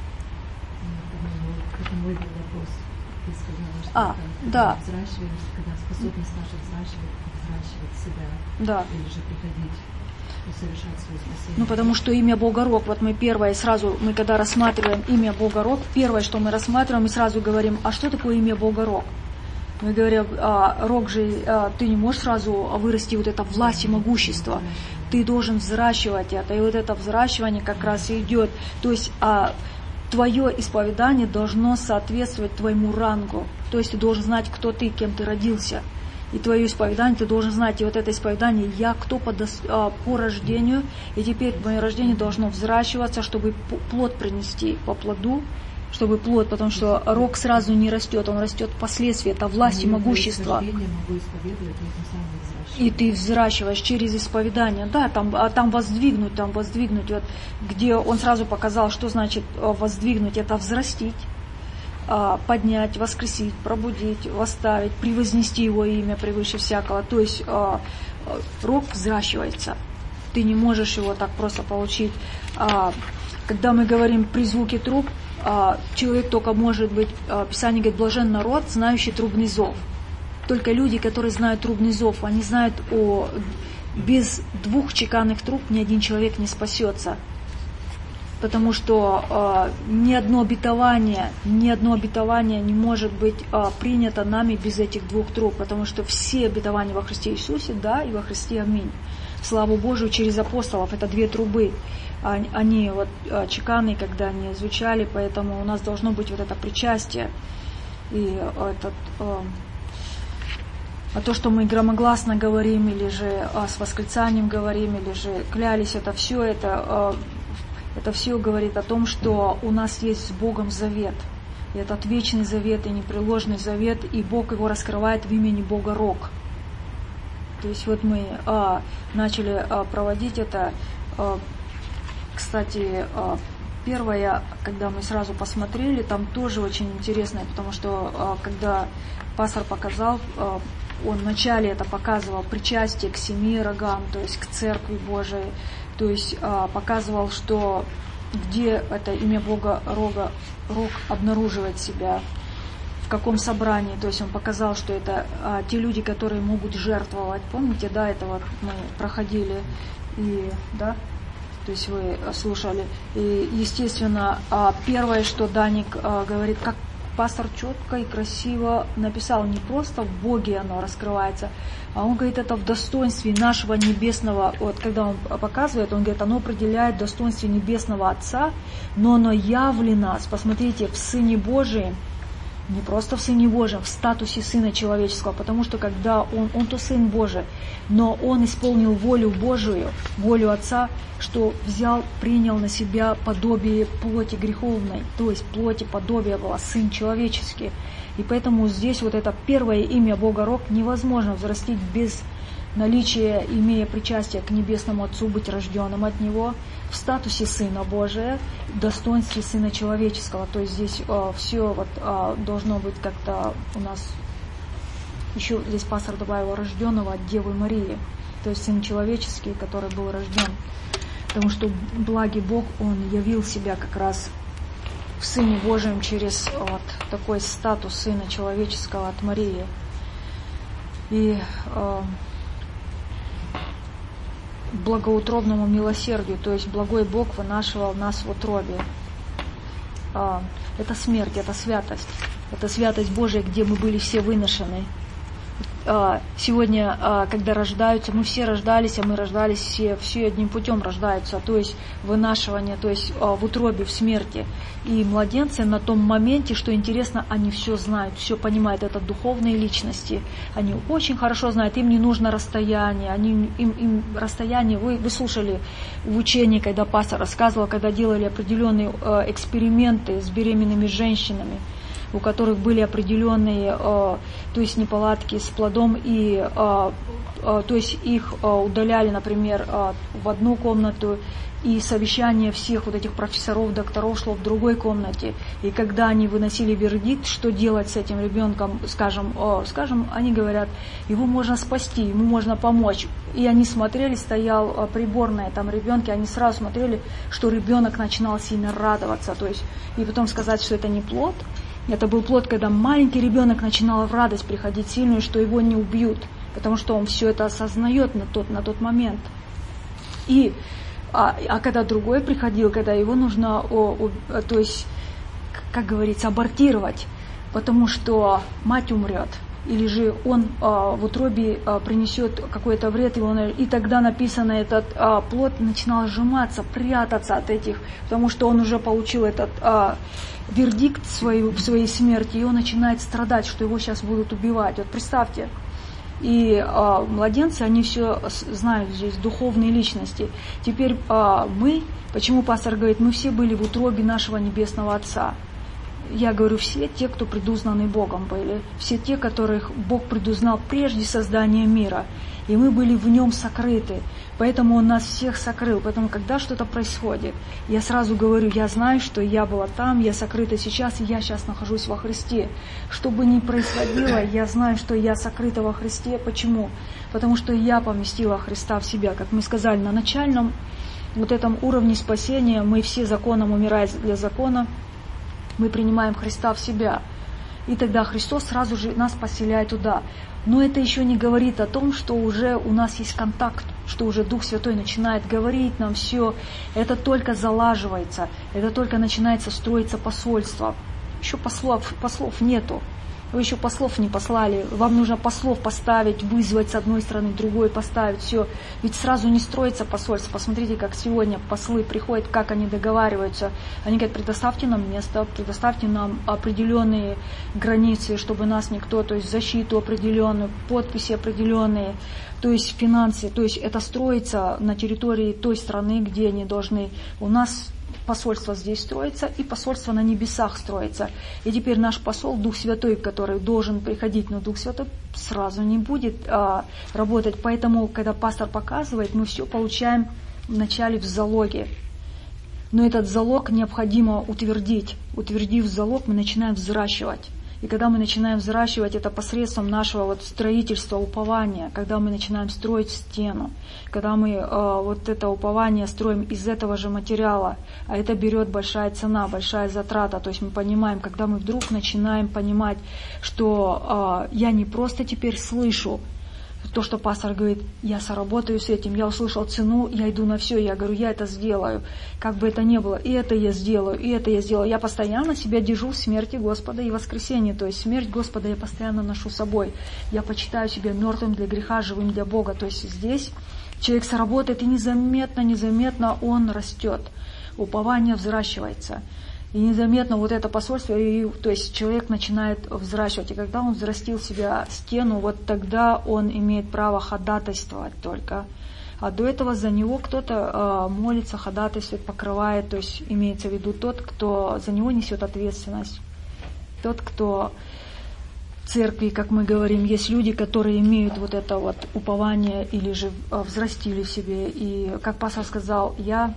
мой был вопрос. Ты сказала, что а, когда да. взращиваешь, когда способность наша взращивать, взращивать себя, да. или же приходить и совершать свое спасение. Ну, потому что имя Бога Рог, вот мы первое сразу, мы когда рассматриваем имя Бога Рог, первое, что мы рассматриваем, мы сразу говорим, а что такое имя Бога Рог? Мы говорим, а, Рог же, а, ты не можешь сразу вырасти вот это власть и могущество, ты должен взращивать это, и вот это взращивание как раз и идет, то есть а, твое исповедание должно соответствовать твоему рангу. То есть ты должен знать, кто ты, кем ты родился. И твое исповедание ты должен знать. И вот это исповедание, я кто по, дос, по рождению. И теперь мое рождение должно взращиваться, чтобы плод принести по плоду. Чтобы плод, потому что рог сразу не растет, он растет впоследствии. Это власть и могущество. И ты взращиваешь через исповедание. Да, там, там воздвигнуть, там воздвигнуть. Вот, где он сразу показал, что значит воздвигнуть. Это взрастить, поднять, воскресить, пробудить, восставить, превознести его имя превыше всякого. То есть рог взращивается. Ты не можешь его так просто получить. Когда мы говорим при звуке труб, человек только может быть, Писание говорит, блажен народ, знающий трубный зов. Только люди, которые знают трубный зов, они знают, о, без двух чеканных труб ни один человек не спасется. Потому что э, ни одно обетование, ни одно обетование не может быть э, принято нами без этих двух труб. Потому что все обетования во Христе Иисусе, да, и во Христе аминь. Славу Божию через апостолов, это две трубы. Они, они вот чеканные, когда они звучали, поэтому у нас должно быть вот это причастие. И этот... Э, А то, что мы громогласно говорим, или же а, с восклицанием говорим, или же клялись, это все, это, а, это все говорит о том, что у нас есть с Богом завет. И этот вечный завет и непреложный завет, и Бог его раскрывает в имени Бога Рог. То есть вот мы а, начали а, проводить это. А, кстати, а, первое, когда мы сразу посмотрели, там тоже очень интересно, потому что а, когда пастор показал, а, он вначале это показывал причастие к семи рогам, то есть к Церкви Божией, то есть показывал, что где это имя Бога Рога, Рог обнаруживает себя, в каком собрании, то есть он показал, что это а, те люди, которые могут жертвовать. Помните, да, это вот мы проходили, и, да, то есть вы слушали. И, естественно, а, первое, что Даник а, говорит, как пастор четко и красиво написал, не просто в Боге оно раскрывается, а он говорит, это в достоинстве нашего небесного, вот когда он показывает, он говорит, оно определяет в достоинстве небесного Отца, но оно явлено, посмотрите, в Сыне Божием, не просто в Сыне Божьем, в статусе Сына Человеческого, потому что когда Он, Он то Сын Божий, но Он исполнил волю Божию, волю Отца, что взял, принял на себя подобие плоти греховной, то есть плоти подобие было, Сын Человеческий. И поэтому здесь вот это первое имя Бога Рог невозможно взрастить без наличия, имея причастие к Небесному Отцу, быть рожденным от Него, в статусе Сына Божия, в достоинстве Сына Человеческого. То есть здесь э, все вот, э, должно быть как-то у нас, еще здесь пастор добавил, рожденного от Девы Марии, то есть Сын Человеческий, который был рожден. Потому что благий Бог, Он явил себя как раз в Сыне Божьем через вот такой статус Сына Человеческого от Марии. И э, благоутробному милосердию, то есть благой Бог вынашивал нас в утробе. А, это смерть, это святость, это святость Божия, где мы были все выношены. А, сегодня, а, когда рождаются, мы все рождались, а мы рождались все, все одним путем рождаются, то есть вынашивание, то есть а, в утробе, в смерти. И младенцы на том моменте, что интересно, они все знают, все понимают, это духовные личности. Они очень хорошо знают, им не нужно расстояние, они, им, им расстояние, вы, вы слушали в учении, когда пастор рассказывал, когда делали определенные э, эксперименты с беременными женщинами, у которых были определенные, э, то есть неполадки с плодом, и э, э, то есть их э, удаляли, например, э, в одну комнату, и совещание всех вот этих профессоров, докторов шло в другой комнате. И когда они выносили вердикт, что делать с этим ребенком, скажем, о, скажем, они говорят, его можно спасти, ему можно помочь. И они смотрели, стоял прибор на этом ребенке, они сразу смотрели, что ребенок начинал сильно радоваться. То есть, и потом сказать, что это не плод, это был плод, когда маленький ребенок начинал в радость приходить сильную, что его не убьют, потому что он все это осознает на тот, на тот момент. И А, а когда другой приходил, когда его нужно, о, о, то есть, как говорится, абортировать, потому что мать умрет, или же он а, в утробе а, принесет какой-то вред, его, и тогда написано, этот а, плод начинал сжиматься, прятаться от этих, потому что он уже получил этот а, вердикт свою, в своей смерти, и он начинает страдать, что его сейчас будут убивать. Вот представьте. И а, младенцы, они все знают здесь, духовные личности. Теперь а, мы, почему пастор говорит, мы все были в утробе нашего Небесного Отца. Я говорю, все те, кто предузнаны Богом были, все те, которых Бог предузнал прежде создания мира. И мы были в Нем сокрыты, поэтому Он нас всех сокрыл. Поэтому, когда что-то происходит, я сразу говорю, я знаю, что я была там, я сокрыта сейчас, и я сейчас нахожусь во Христе. Что бы ни происходило, я знаю, что я сокрыта во Христе. Почему? Потому что я поместила Христа в себя. Как мы сказали, на начальном вот этом уровне спасения мы все законом, умирая для закона, мы принимаем Христа в себя. И тогда Христос сразу же нас поселяет туда. Но это еще не говорит о том, что уже у нас есть контакт, что уже Дух Святой начинает говорить нам все. Это только залаживается, это только начинается строиться посольство. Еще послов, послов нету. Вы еще послов не послали. Вам нужно послов поставить, вызвать с одной стороны, другой поставить. Все. Ведь сразу не строится посольство. Посмотрите, как сегодня послы приходят, как они договариваются. Они говорят, предоставьте нам место, предоставьте нам определенные границы, чтобы нас никто, то есть защиту определенную, подписи определенные, то есть финансы. То есть это строится на территории той страны, где они должны. У нас посольство здесь строится, и посольство на небесах строится. И теперь наш посол, Дух Святой, который должен приходить, но Дух Святой сразу не будет а, работать. Поэтому, когда пастор показывает, мы все получаем вначале в залоге. Но этот залог необходимо утвердить. Утвердив залог, мы начинаем взращивать. И когда мы начинаем взращивать это посредством нашего вот строительства, упования, когда мы начинаем строить стену, когда мы э, вот это упование строим из этого же материала, а это берет большая цена, большая затрата, то есть мы понимаем, когда мы вдруг начинаем понимать, что э, я не просто теперь слышу то, что пастор говорит, я соработаю с этим, я услышал цену, я иду на все, я говорю, я это сделаю, как бы это ни было, и это я сделаю, и это я сделаю. Я постоянно себя держу в смерти Господа и воскресении, то есть смерть Господа я постоянно ношу с собой. Я почитаю себя мертвым для греха, живым для Бога. То есть здесь человек соработает, и незаметно, незаметно он растет, упование взращивается. И незаметно вот это посольство, и, то есть человек начинает взращивать. И когда он взрастил себя стену, вот тогда он имеет право ходатайствовать только. А до этого за него кто-то э, молится, ходатайствует, покрывает. То есть имеется в виду тот, кто за него несет ответственность. Тот, кто в церкви, как мы говорим, есть люди, которые имеют вот это вот упование или же э, взрастили в себе. И как пастор сказал, я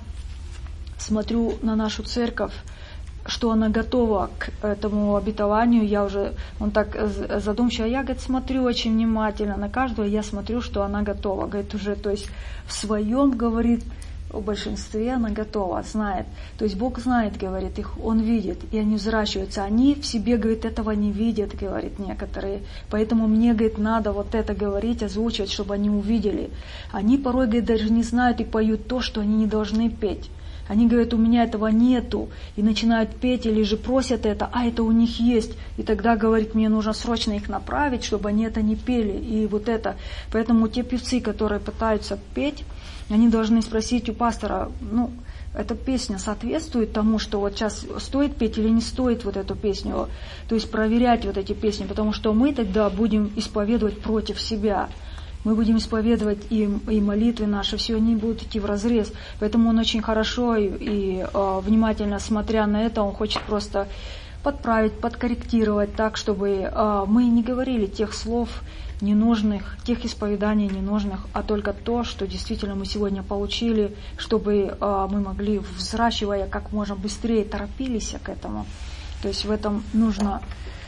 смотрю на нашу церковь, что она готова к этому обетованию, я уже, он так задумчиво, я, говорит, смотрю очень внимательно на каждого, я смотрю, что она готова, говорит, уже, то есть в своем, говорит, в большинстве она готова, знает, то есть Бог знает, говорит, их, Он видит, и они взращиваются, они в себе, говорит, этого не видят, говорит, некоторые, поэтому мне, говорит, надо вот это говорить, озвучивать, чтобы они увидели, они порой, говорит, даже не знают и поют то, что они не должны петь. Они говорят, у меня этого нету, и начинают петь или же просят это, а это у них есть. И тогда, говорит, мне нужно срочно их направить, чтобы они это не пели. И вот это. Поэтому те певцы, которые пытаются петь, они должны спросить у пастора, ну, эта песня соответствует тому, что вот сейчас стоит петь или не стоит вот эту песню. То есть проверять вот эти песни, потому что мы тогда будем исповедовать против себя. Мы будем исповедовать и, и молитвы наши, все они будут идти вразрез. Поэтому он очень хорошо и, и э, внимательно смотря на это, он хочет просто подправить, подкорректировать так, чтобы э, мы не говорили тех слов ненужных, тех исповеданий ненужных, а только то, что действительно мы сегодня получили, чтобы э, мы могли, взращивая как можно быстрее, торопились к этому. То есть в этом нужно...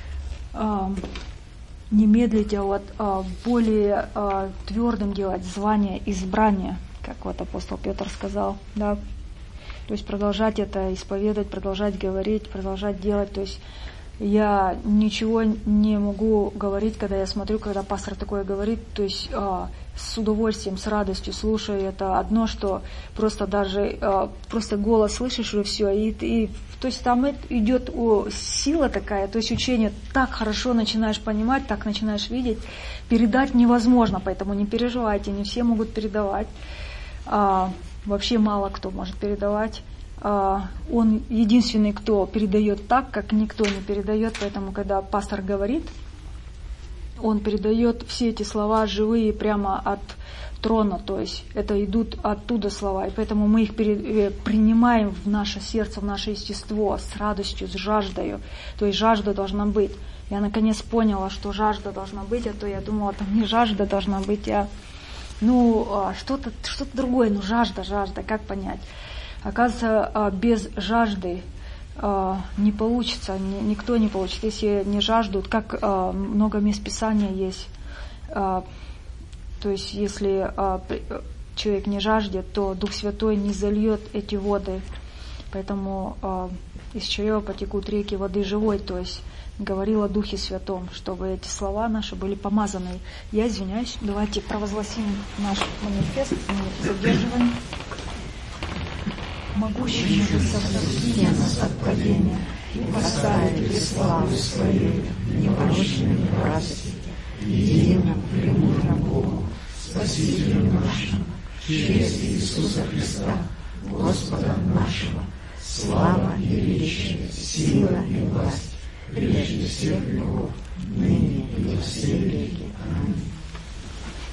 Э, не медлить, а вот а, более а, твердым делать звание избрания, как вот апостол Петр сказал, да, то есть продолжать это исповедовать, продолжать говорить, продолжать делать, то есть я ничего не могу говорить, когда я смотрю, когда пастор такое говорит, то есть а, с удовольствием, с радостью слушаю это одно, что просто даже а, просто голос слышишь и все, и, и то есть там идет о, сила такая, то есть учение так хорошо начинаешь понимать, так начинаешь видеть, передать невозможно, поэтому не переживайте, не все могут передавать, а, вообще мало кто может передавать. А, он единственный, кто передает так, как никто не передает, поэтому когда пастор говорит, он передает все эти слова живые прямо от трона, то есть это идут оттуда слова, и поэтому мы их принимаем в наше сердце, в наше естество с радостью, с жаждою, то есть жажда должна быть. Я наконец поняла, что жажда должна быть, а то я думала, там не жажда должна быть, а ну что-то, что-то другое, ну жажда, жажда, как понять? Оказывается, без жажды не получится, никто не получит, если не жаждут, как много мест Писания есть. То есть, если э, человек не жаждет, то Дух Святой не зальет эти воды. Поэтому э, из чрева потекут реки воды живой. То есть, говорил о Духе Святом, чтобы эти слова наши были помазаны. Я извиняюсь, давайте провозгласим наш манифест, мы задерживаем. Могущего совместить нас от падения и поставить без славы своей непорочными братьями, единым премудрым Богу, Спасителю нашему, через Иисуса Христа, Господа нашего, слава и величие, сила и власть, прежде всех веков, ныне и во все веки. Аминь.